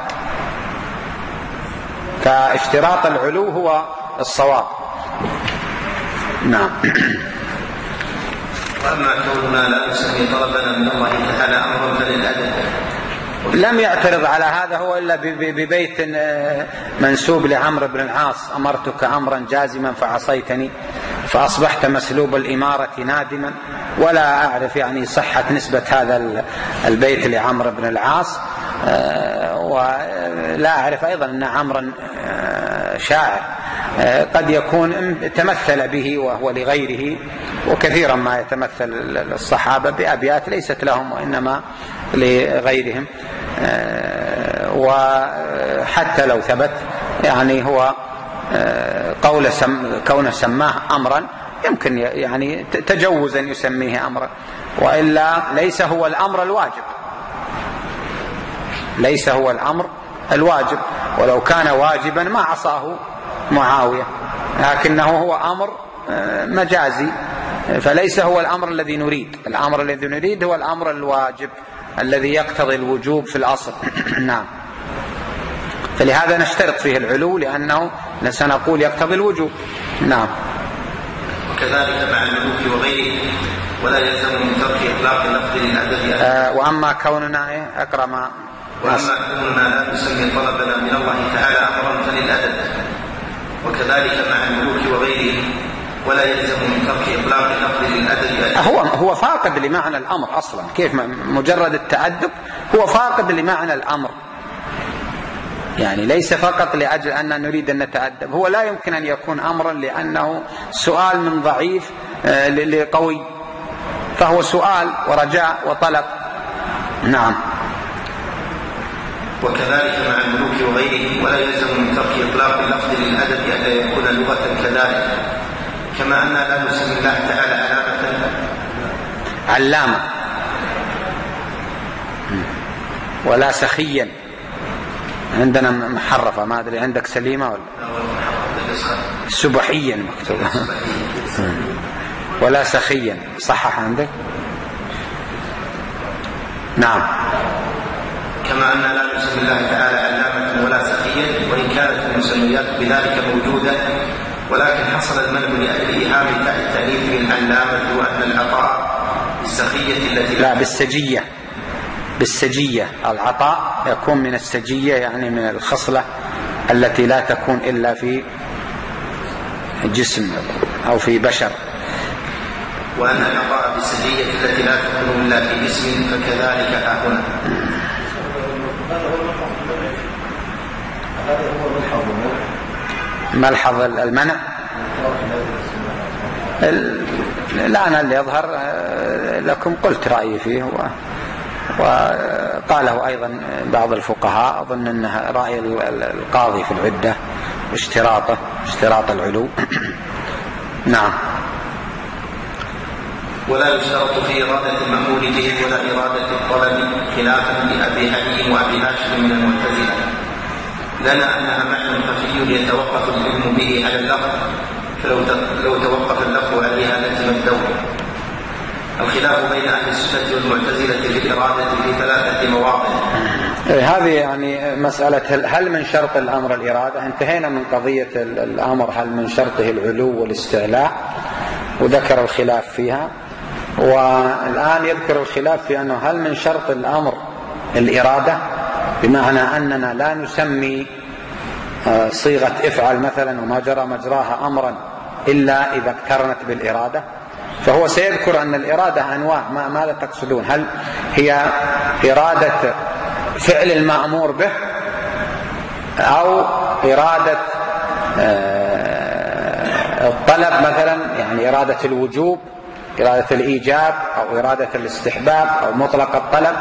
فاشتراط العلو هو الصواب. نعم. وأما كوننا لا نسمي طلبنا من الله تعالى أمرا فللأدب. لم يعترض على هذا هو إلا ببيت منسوب لعمرو بن العاص: أمرتك أمرا جازما فعصيتني فأصبحت مسلوب الإمارة نادما. ولا أعرف يعني صحة نسبة هذا البيت لعمرو بن العاص، ولا أعرف أيضا أن عمرا شاعر، قد يكون تمثل به وهو لغيره، وكثيرا ما يتمثل الصحابة بأبيات ليست لهم وإنما لغيرهم. وحتى لو ثبت يعني هو قول سم كونه سماه أمرا يمكن يعني تجوزا يسميه أمرا، وإلا ليس هو الأمر الواجب، ليس هو الأمر الواجب. ولو كان واجبا ما عصاه معاوية، لكنه هو أمر مجازي، فليس هو الأمر الذي نريد. الأمر الذي نريد هو الأمر الواجب الذي يقتضي الوجوب في الأصل. نعم. فلهذا نشترط فيه العلو، لأنه سنقول يقتضي الوجوب. نعم. وكذلك مع الملوك وغيره، ولا يلزم من ترك إطلاق اللفظ للأدب. آه وأما كوننا إيه أقرأ ما وأما كوننا لا نسمي طلبنا من الله تعالى أمرا فللأدب. وكذلك مع الملوك وغيره، ولا يلزم من ترك إطلاق اللفظ للأدب. هو هو فاقد لمعنى الأمر أصلا. كيف مجرد التأدب هو فاقد لمعنى الأمر، يعني ليس فقط لأجل أن نريد أن نتأدب. هو لا يمكن أن يكون أمرا لأنه سؤال من ضعيف لقوي، فهو سؤال ورجاء وطلب. نعم. وكذلك مع الملوك وغيره، ولا يلزم من ترك إطلاق اللفظ للأدب أن يكون لغة كذلك، كما أن لا نسمي الله تعالى علامة علامة ولا سخيا. عندنا محرفة، ما أدري عندك سليمة ولا سبحيا مكتوبة. ولا سخيا صحح عندك. نعم. كما أن لا نسمي الله تعالى علامة ولا سخيا، وإن كانت المسميات بذلك موجودة، ولكن حصل المنع لأجل إيهام التأليف بالعلامة، وأن العطاء بالسخية التي لا بالسجية، بالسجية العطاء يكون من السجية، يعني من الخصلة التي لا تكون إلا في جسم أو في بشر. وأن العطاء بالسجية التي لا تكون إلا في جسم، فكذلك ها هنا. ملحظ المنع لا أنا اللي يظهر لكم قلت رأيي فيه، وقاله أيضا بعض الفقهاء، أظن أنها رأي القاضي في العدة اشتراطه اشتراط العلو. نعم. ولا يشترط في إرادة المأمور به ولا إرادة الطلب، خلافا لأبي حنيفة وأبي هاشم من المعتزلة، لنا أنها معنى خفي يتوقف العلم به على اللفظ، فلو لو توقف اللفظ عليها لزم الدور. الخلاف بين أهل السنة والمعتزلة في الإرادة في ثلاثة مواضع. هذه يعني مسألة هل من شرط الأمر الإرادة. انتهينا من قضية الأمر هل من شرطه العلو والاستعلاء، وذكر الخلاف فيها، والآن يذكر الخلاف في أنه هل من شرط الأمر الإرادة، بمعنى أننا لا نسمي صيغة افعل مثلا وما جرى مجراها أمرا إلا إذا اقترنت بالإرادة. فهو سيذكر أن الإرادة أنواع. ما ماذا تقصدون؟ هل هي إرادة فعل المأمور به، أو إرادة الطلب مثلا، يعني إرادة الوجوب، إرادة الإيجاب، أو إرادة الاستحباب، أو مطلق الطلب،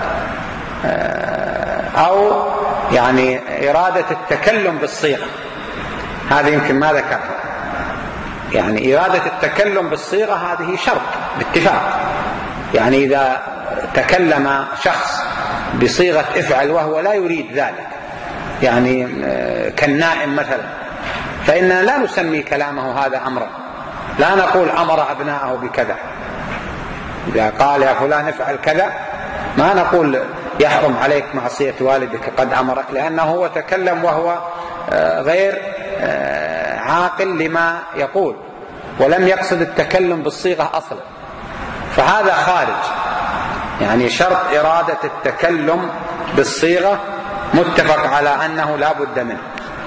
أو يعني إرادة التكلم بالصيغة. هذه يمكن ما ذكرها. يعني إرادة التكلم بالصيغة هذه شرط باتفاق. يعني إذا تكلم شخص بصيغة افعل وهو لا يريد ذلك، يعني كالنائم مثلا، فإننا لا نسمي كلامه هذا أمرا، لا نقول أمر أبناءه بكذا. إذا قال يا فلان افعل كذا، ما نقول يحرم عليك معصية والدك قد أمرك، لأنه هو تكلم وهو غير عاقل لما يقول، ولم يقصد التكلم بالصيغة أصلا، فهذا خارج. يعني شرط إرادة التكلم بالصيغة متفق على أنه لا بد منه.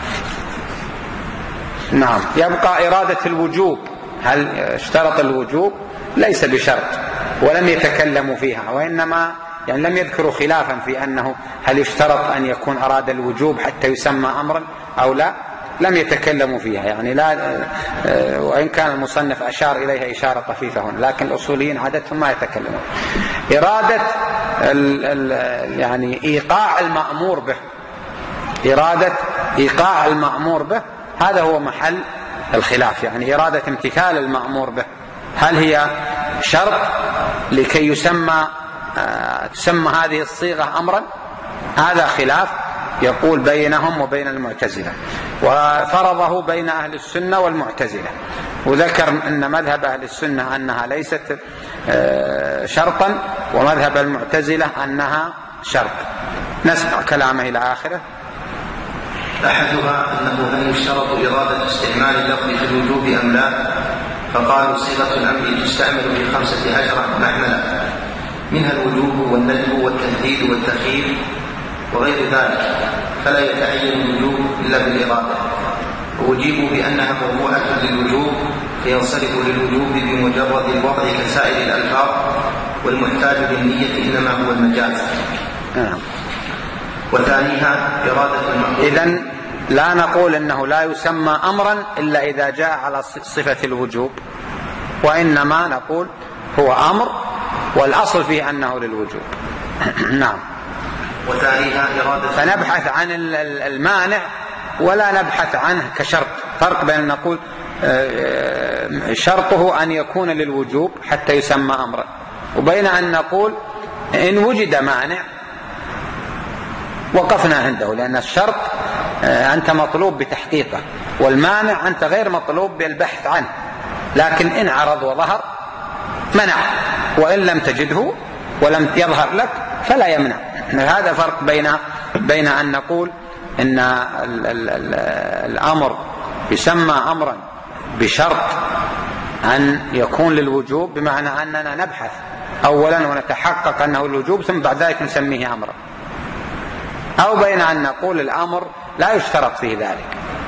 نعم. يبقى إرادة الوجوب، هل اشترط الوجوب؟ ليس بشرط، ولم يتكلموا فيها، وإنما يعني لم يذكروا خلافا في أنه هل يشترط أن يكون أراد الوجوب حتى يسمى أمرا أو لا، لم يتكلموا فيها. يعني لا، وإن كان المصنف أشار إليها إشارة طفيفة هنا، لكن الأصوليين عادتهم ما يتكلمون. إرادة ال ال يعني إيقاع المأمور به، إرادة إيقاع المأمور به، هذا هو محل الخلاف. يعني إرادة امتثال المأمور به، هل هي شرط لكي يسمى تسمى هذه الصيغة أمرا؟ هذا خلاف يقول بينهم وبين المعتزلة، وفرضه بين أهل السنة والمعتزلة، وذكر أن مذهب أهل السنة أنها ليست شرطا، ومذهب المعتزلة أنها شرط. نسمع كلامه إلى آخره. أحدها أنه هل يشترط إرادة استعمال اللفظ في الوجوب أم لا؟ فقالوا صيغة الأمر تستعمل في خمسة عشر محملا، منها الوجوب والندب والتهديد والتخيير وغير ذلك، فلا يتعين الوجوب إلا بالإرادة. وأجيبوا بأنها موضوعة للوجوب، فينصرف للوجوب بمجرد الوضع كسائر الألفاظ، والمحتاج بالنية إنما هو المجاز. وثانيها إرادة المأمور. إذن لا نقول أنه لا يسمى أمرا إلا إذا جاء على صفة الوجوب، وإنما نقول هو أمر، والأصل فيه أنه للوجوب. نعم. وثانيها إرادة، فنبحث عن المانع ولا نبحث عنه كشرط. فرق بين نقول شرطه أن يكون للوجوب حتى يسمى أمرا، وبين أن نقول إن وجد مانع وقفنا عنده، لأن الشرط أنت مطلوب بتحقيقه، والمانع أنت غير مطلوب بالبحث عنه، لكن إن عرض وظهر منع، وإن لم تجده ولم يظهر لك فلا يمنع. هذا فرق بين بين أن نقول إن الأمر يسمى أمرا بشرط أن يكون للوجوب، بمعنى أننا نبحث أولا ونتحقق أنه الوجوب ثم بعد ذلك نسميه أمرا، أو بين أن نقول الأمر لا يشترط فيه ذلك،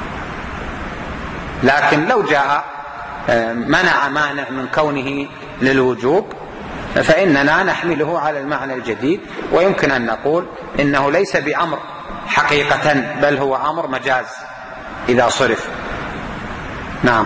لكن لو جاء منع مانع من كونه للوجوب فإننا نحمله على المعنى الجديد، ويمكن أن نقول إنه ليس بأمر حقيقة بل هو أمر مجاز إذا صرف. نعم.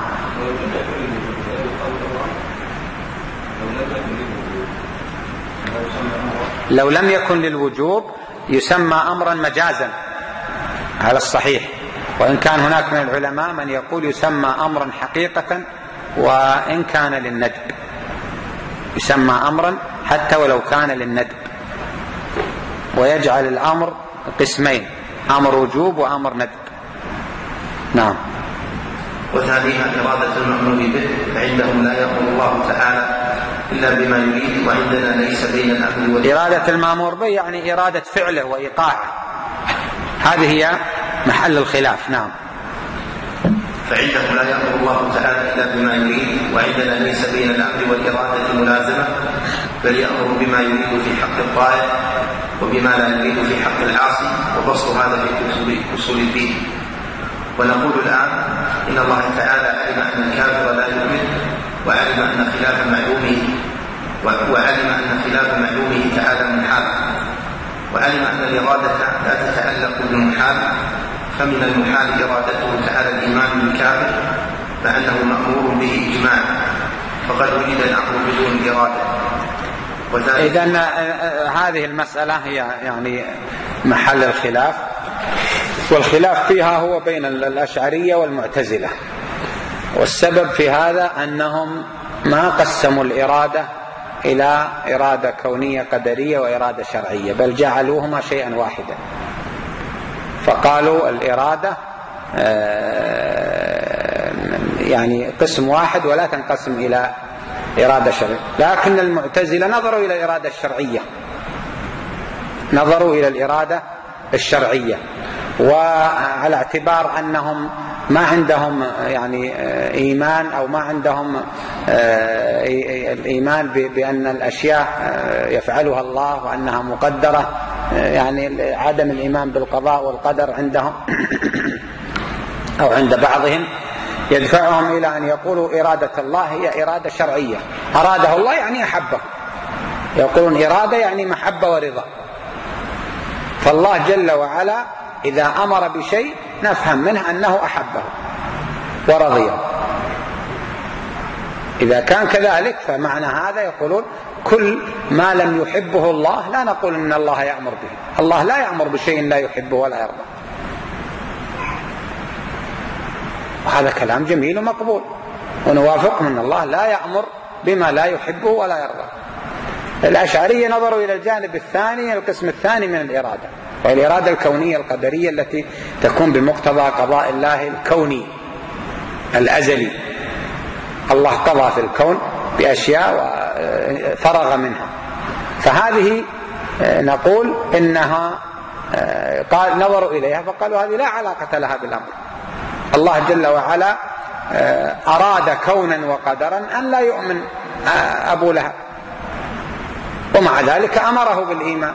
لو لم يكن للوجوب يسمى أمرا مجازا على الصحيح، وإن كان هناك من العلماء من يقول يسمى أمرا حقيقة وإن كان للندب، يسمى أمرا حتى ولو كان للندب، ويجعل الأمر قسمين، أمر وجوب وأمر ندب. نعم. وثانيها إرادة المأمور به، فعندهم لا يقول الله تعالى إلا بما يريد، وعندنا ليس بين الأمر والإرادة. إرادة المأمور به يعني إرادة فعله وإيقاعه، هذه هي محل الخلاف. نعم. فعندهم لا يأمر الله تعالى إلا بما يريد، وعندنا ليس بين الأمر والإرادة ملازمة، بل يأمر بما يريد في حق الطائع وبما لا يريد في حق العاصي، وبسط هذا في أصول الدين. ونقول الآن إن الله تعالى علم أن الكافر لا يؤمن، وعلم أن خلاف معلومه وعلم أن خلاف معلومه تعالى محال، وعلم أن الإرادة لا تتعلق بالمحال، فمن المحال إرادته تعالى الإيمان بالكافر، فأنه مأمور به إجماعا، فقد وجد الأمر بدون الإرادة. إذن هذه المسألة هي يعني محل الخلاف، والخلاف فيها هو بين الأشعرية والمعتزلة، والسبب في هذا أنهم ما قسموا الإرادة إلى إرادة كونية قدرية وإرادة شرعية، بل جعلوهما شيئا واحدا، فقالوا الإرادة يعني قسم واحد ولا تنقسم إلى إرادة شرعية. لكن المعتزلة نظروا إلى الإرادة الشرعية، نظروا إلى الإرادة الشرعية، وعلى اعتبار أنهم ما عندهم يعني إيمان أو ما عندهم الإيمان بأن الأشياء يفعلها الله وأنها مقدرة، يعني عدم الإيمان بالقضاء والقدر عندهم أو عند بعضهم يدفعهم إلى أن يقولوا إرادة الله هي إرادة شرعية، أراده الله يعني أحبه، يقولون إرادة يعني محبة ورضا. فالله جل وعلا إذا أمر بشيء نفهم منه أنه أحبه ورضيه. إذا كان كذلك فمعنى هذا يقولون كل ما لم يحبه الله لا نقول إن الله يأمر به، الله لا يأمر بشيء لا يحبه ولا يرضى. وهذا كلام جميل ومقبول، ونوافق من الله لا يأمر بما لا يحبه ولا يرضى. الأشعرية نظروا إلى الجانب الثاني، القسم الثاني من الإرادة، والإرادة الكونية القدرية التي تكون بمقتضى قضاء الله الكوني الأزلي. الله قضى في الكون بأشياء وفرغ منها، فهذه نقول إنها قال نظروا إليها فقالوا هذه لا علاقة لها بالأمر. الله جل وعلا أراد كونا وقدرا أن لا يؤمن أبو لهب، ومع ذلك أمره بالإيمان.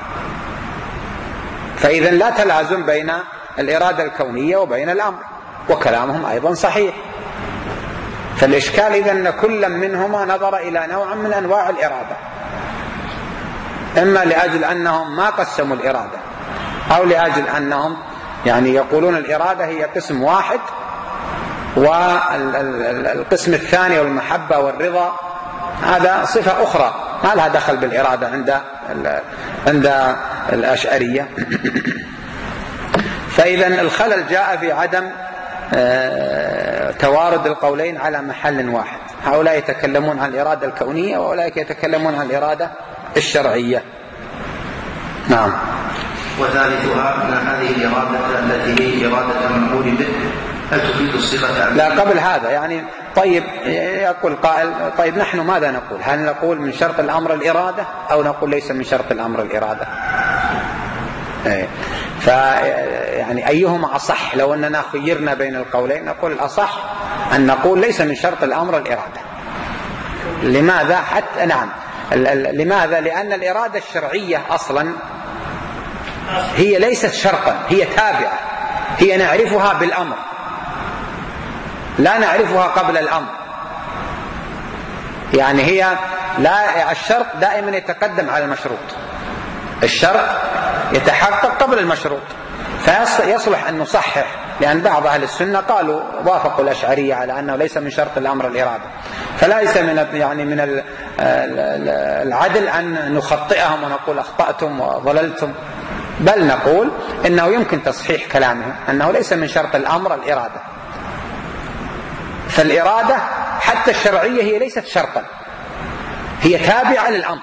فإذا لا تلازم بين الإرادة الكونية وبين الأمر، وكلامهم أيضا صحيح. فالإشكال إذا أن كل منهما نظر إلى نوع من أنواع الإرادة، إما لأجل أنهم ما قسموا الإرادة، أو لأجل أنهم يعني يقولون الإرادة هي قسم واحد، والقسم الثاني والمحبة والرضا هذا صفة أخرى ما لها دخل بالإرادة عند عند الأشعرية. فإذا الخلل جاء في عدم توارد القولين على محل واحد، هؤلاء يتكلمون عن الإرادة الكونية وأولئك يتكلمون عن الإرادة الشرعية. نعم. وثالثها أن هذه الإرادة التي هي إرادة المأمور به هل تفيد الصيغة؟ لا، قبل هذا يعني. طيب يقول قائل طيب نحن ماذا نقول؟ هل نقول من شرط الأمر الإرادة أو نقول ليس من شرط الأمر الإرادة؟ ف يعني أيهما أصح؟ لو أننا خيرنا بين القولين نقول الأصح أن نقول ليس من شرط الأمر الإرادة. لماذا؟ حتى نعم لماذا؟ لأن الإرادة الشرعية أصلا هي ليست شرطا، هي تابعة، هي نعرفها بالأمر لا نعرفها قبل الأمر. يعني هي لا، الشرط دائما يتقدم على المشروط، الشرط يتحقق قبل المشروط، فيصلح أن نصحح. لأن بعض أهل السنة قالوا وافقوا الأشعرية على أنه ليس من شرط الأمر الإرادة، فليس من يعني من العدل أن نخطئهم ونقول أخطأتم وضللتم، بل نقول إنه يمكن تصحيح كلامهم أنه ليس من شرط الأمر الإرادة. فالإرادة حتى الشرعية هي ليست شرطا، هي تابعة للأمر.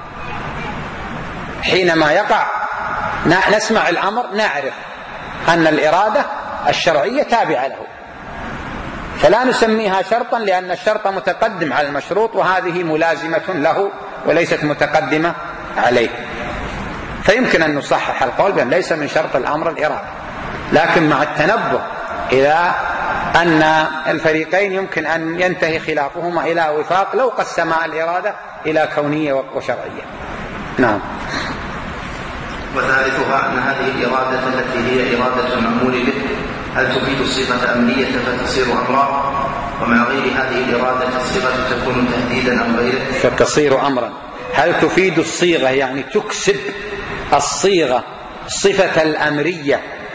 حينما يقع نسمع الأمر نعرف أن الإرادة الشرعية تابعة له، فلا نسميها شرطا لأن الشرط متقدم على المشروط وهذه ملازمة له وليست متقدمة عليه. فيمكن أن نصحح القول بأن ليس من شرط الأمر الإرادة، لكن مع التنبه إلى أن الفريقين يمكن أن ينتهي خلافهما إلى وفاق لو قسما الإرادة إلى كونية وشرعية. نعم. وثالثها أن هذه الإرادة التي هي إرادة المأمور به هل تفيد الصفة أمرية فتصير أمرا، ومع غير هذه الإرادة الصفة تكون تهديدا أو غيره فتصير أمرا. هل تفيد الصيغة يعني تكسب الصيغة صفة الأمرية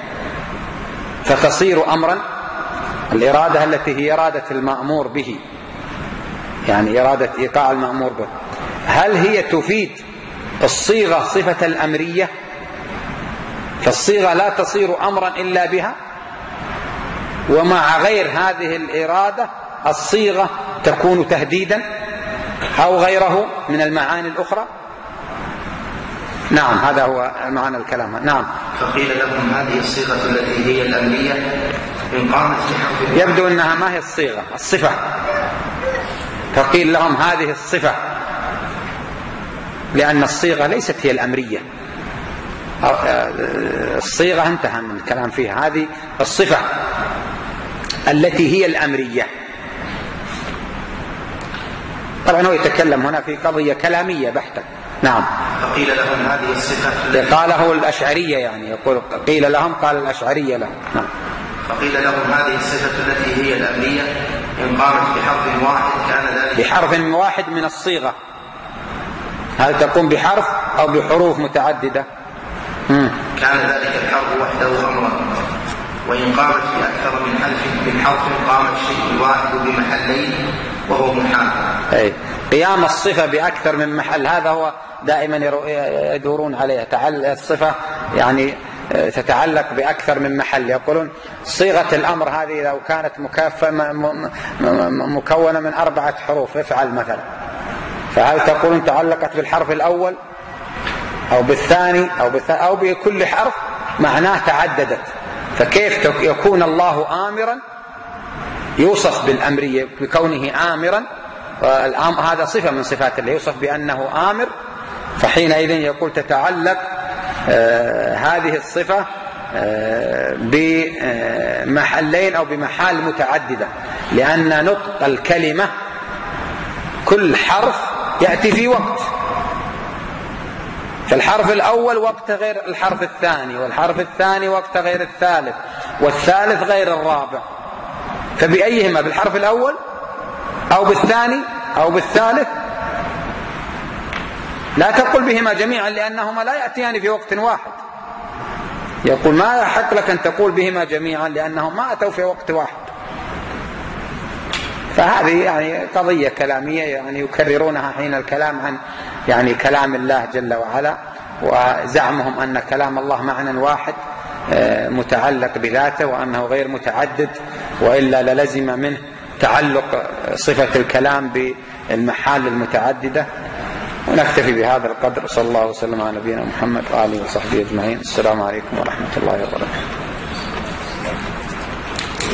فتصير أمرا؟ الإرادة التي هي إرادة المأمور به، يعني إرادة إيقاع المأمور به، هل هي تفيد الصيغة صفة الأمرية؟ فالصيغة لا تصير أمرا إلا بها، ومع غير هذه الإرادة الصيغة تكون تهديدا أو غيره من المعاني الأخرى. نعم، هذا هو معنى الكلام. نعم. فقيل لهم هذه الصيغة التي هي الأمرية إن قامت بحرف، يبدو أنها ما هي الصيغة، الصفة. فقيل لهم هذه الصفة، لأن الصيغة ليست هي الأمرية، الصيغة انتهى من الكلام فيها، هذه الصفة التي هي الأمرية. طبعا هو يتكلم هنا في قضية كلامية بحتة. نعم. فقيل لهم هذه الصفة، قاله الأشعرية، يعني يقول قيل لهم قال الأشعرية لهم. نعم. فقيل لهم هذه الصفة التي هي الأمرية إن قامت بحرف واحد كان ذلك بحرف واحد من الصيغة. هل تقوم بحرف أو بحروف متعددة؟ مم. كان ذلك الحرف وحده أمرا، وإن قامت بأكثر من حرف من حرف قام الشيء الواحد بمحلين وهو محال. أي قيام الصفة بأكثر من محل، هذا هو دائما يدورون عليه. تعال الصفة يعني تتعلق بأكثر من محل. يقولون صيغة الأمر هذه لو كانت مكافة مكونة من أربعة حروف افعل مثلا، فهل تقولون تعلقت بالحرف الأول أو بالثاني أو, أو بكل حرف؟ معناه تعددت. فكيف يكون الله آمرا يوصف بالأمرية بكونه آمرا، هذا صفة من صفات الله يوصف بأنه آمر، فحينئذ يقول تتعلق آه هذه الصفة آه بمحلين أو بمحال متعددة، لأن نطق الكلمة كل حرف يأتي في وقت، فالحرف الأول وقت غير الحرف الثاني، والحرف الثاني وقت غير الثالث، والثالث غير الرابع. فبأيهما؟ بالحرف الأول أو بالثاني أو بالثالث؟ لا تقل بهما جميعا لأنهما لا يأتيان في وقت واحد. يقول ما يحق لك أن تقول بهما جميعا لأنهم ما أتوا في وقت واحد. فهذه يعني قضية كلامية يعني يكررونها حين الكلام عن يعني كلام الله جل وعلا، وزعمهم أن كلام الله معنى واحد متعلق بذاته وأنه غير متعدد، وإلا للزم منه تعلق صفة الكلام بالمحال المتعددة. ونكتفي بهذا القدر. صلى الله وسلم على نبينا محمد وآله وصحبه أجمعين. السلام عليكم ورحمة الله وبركاته.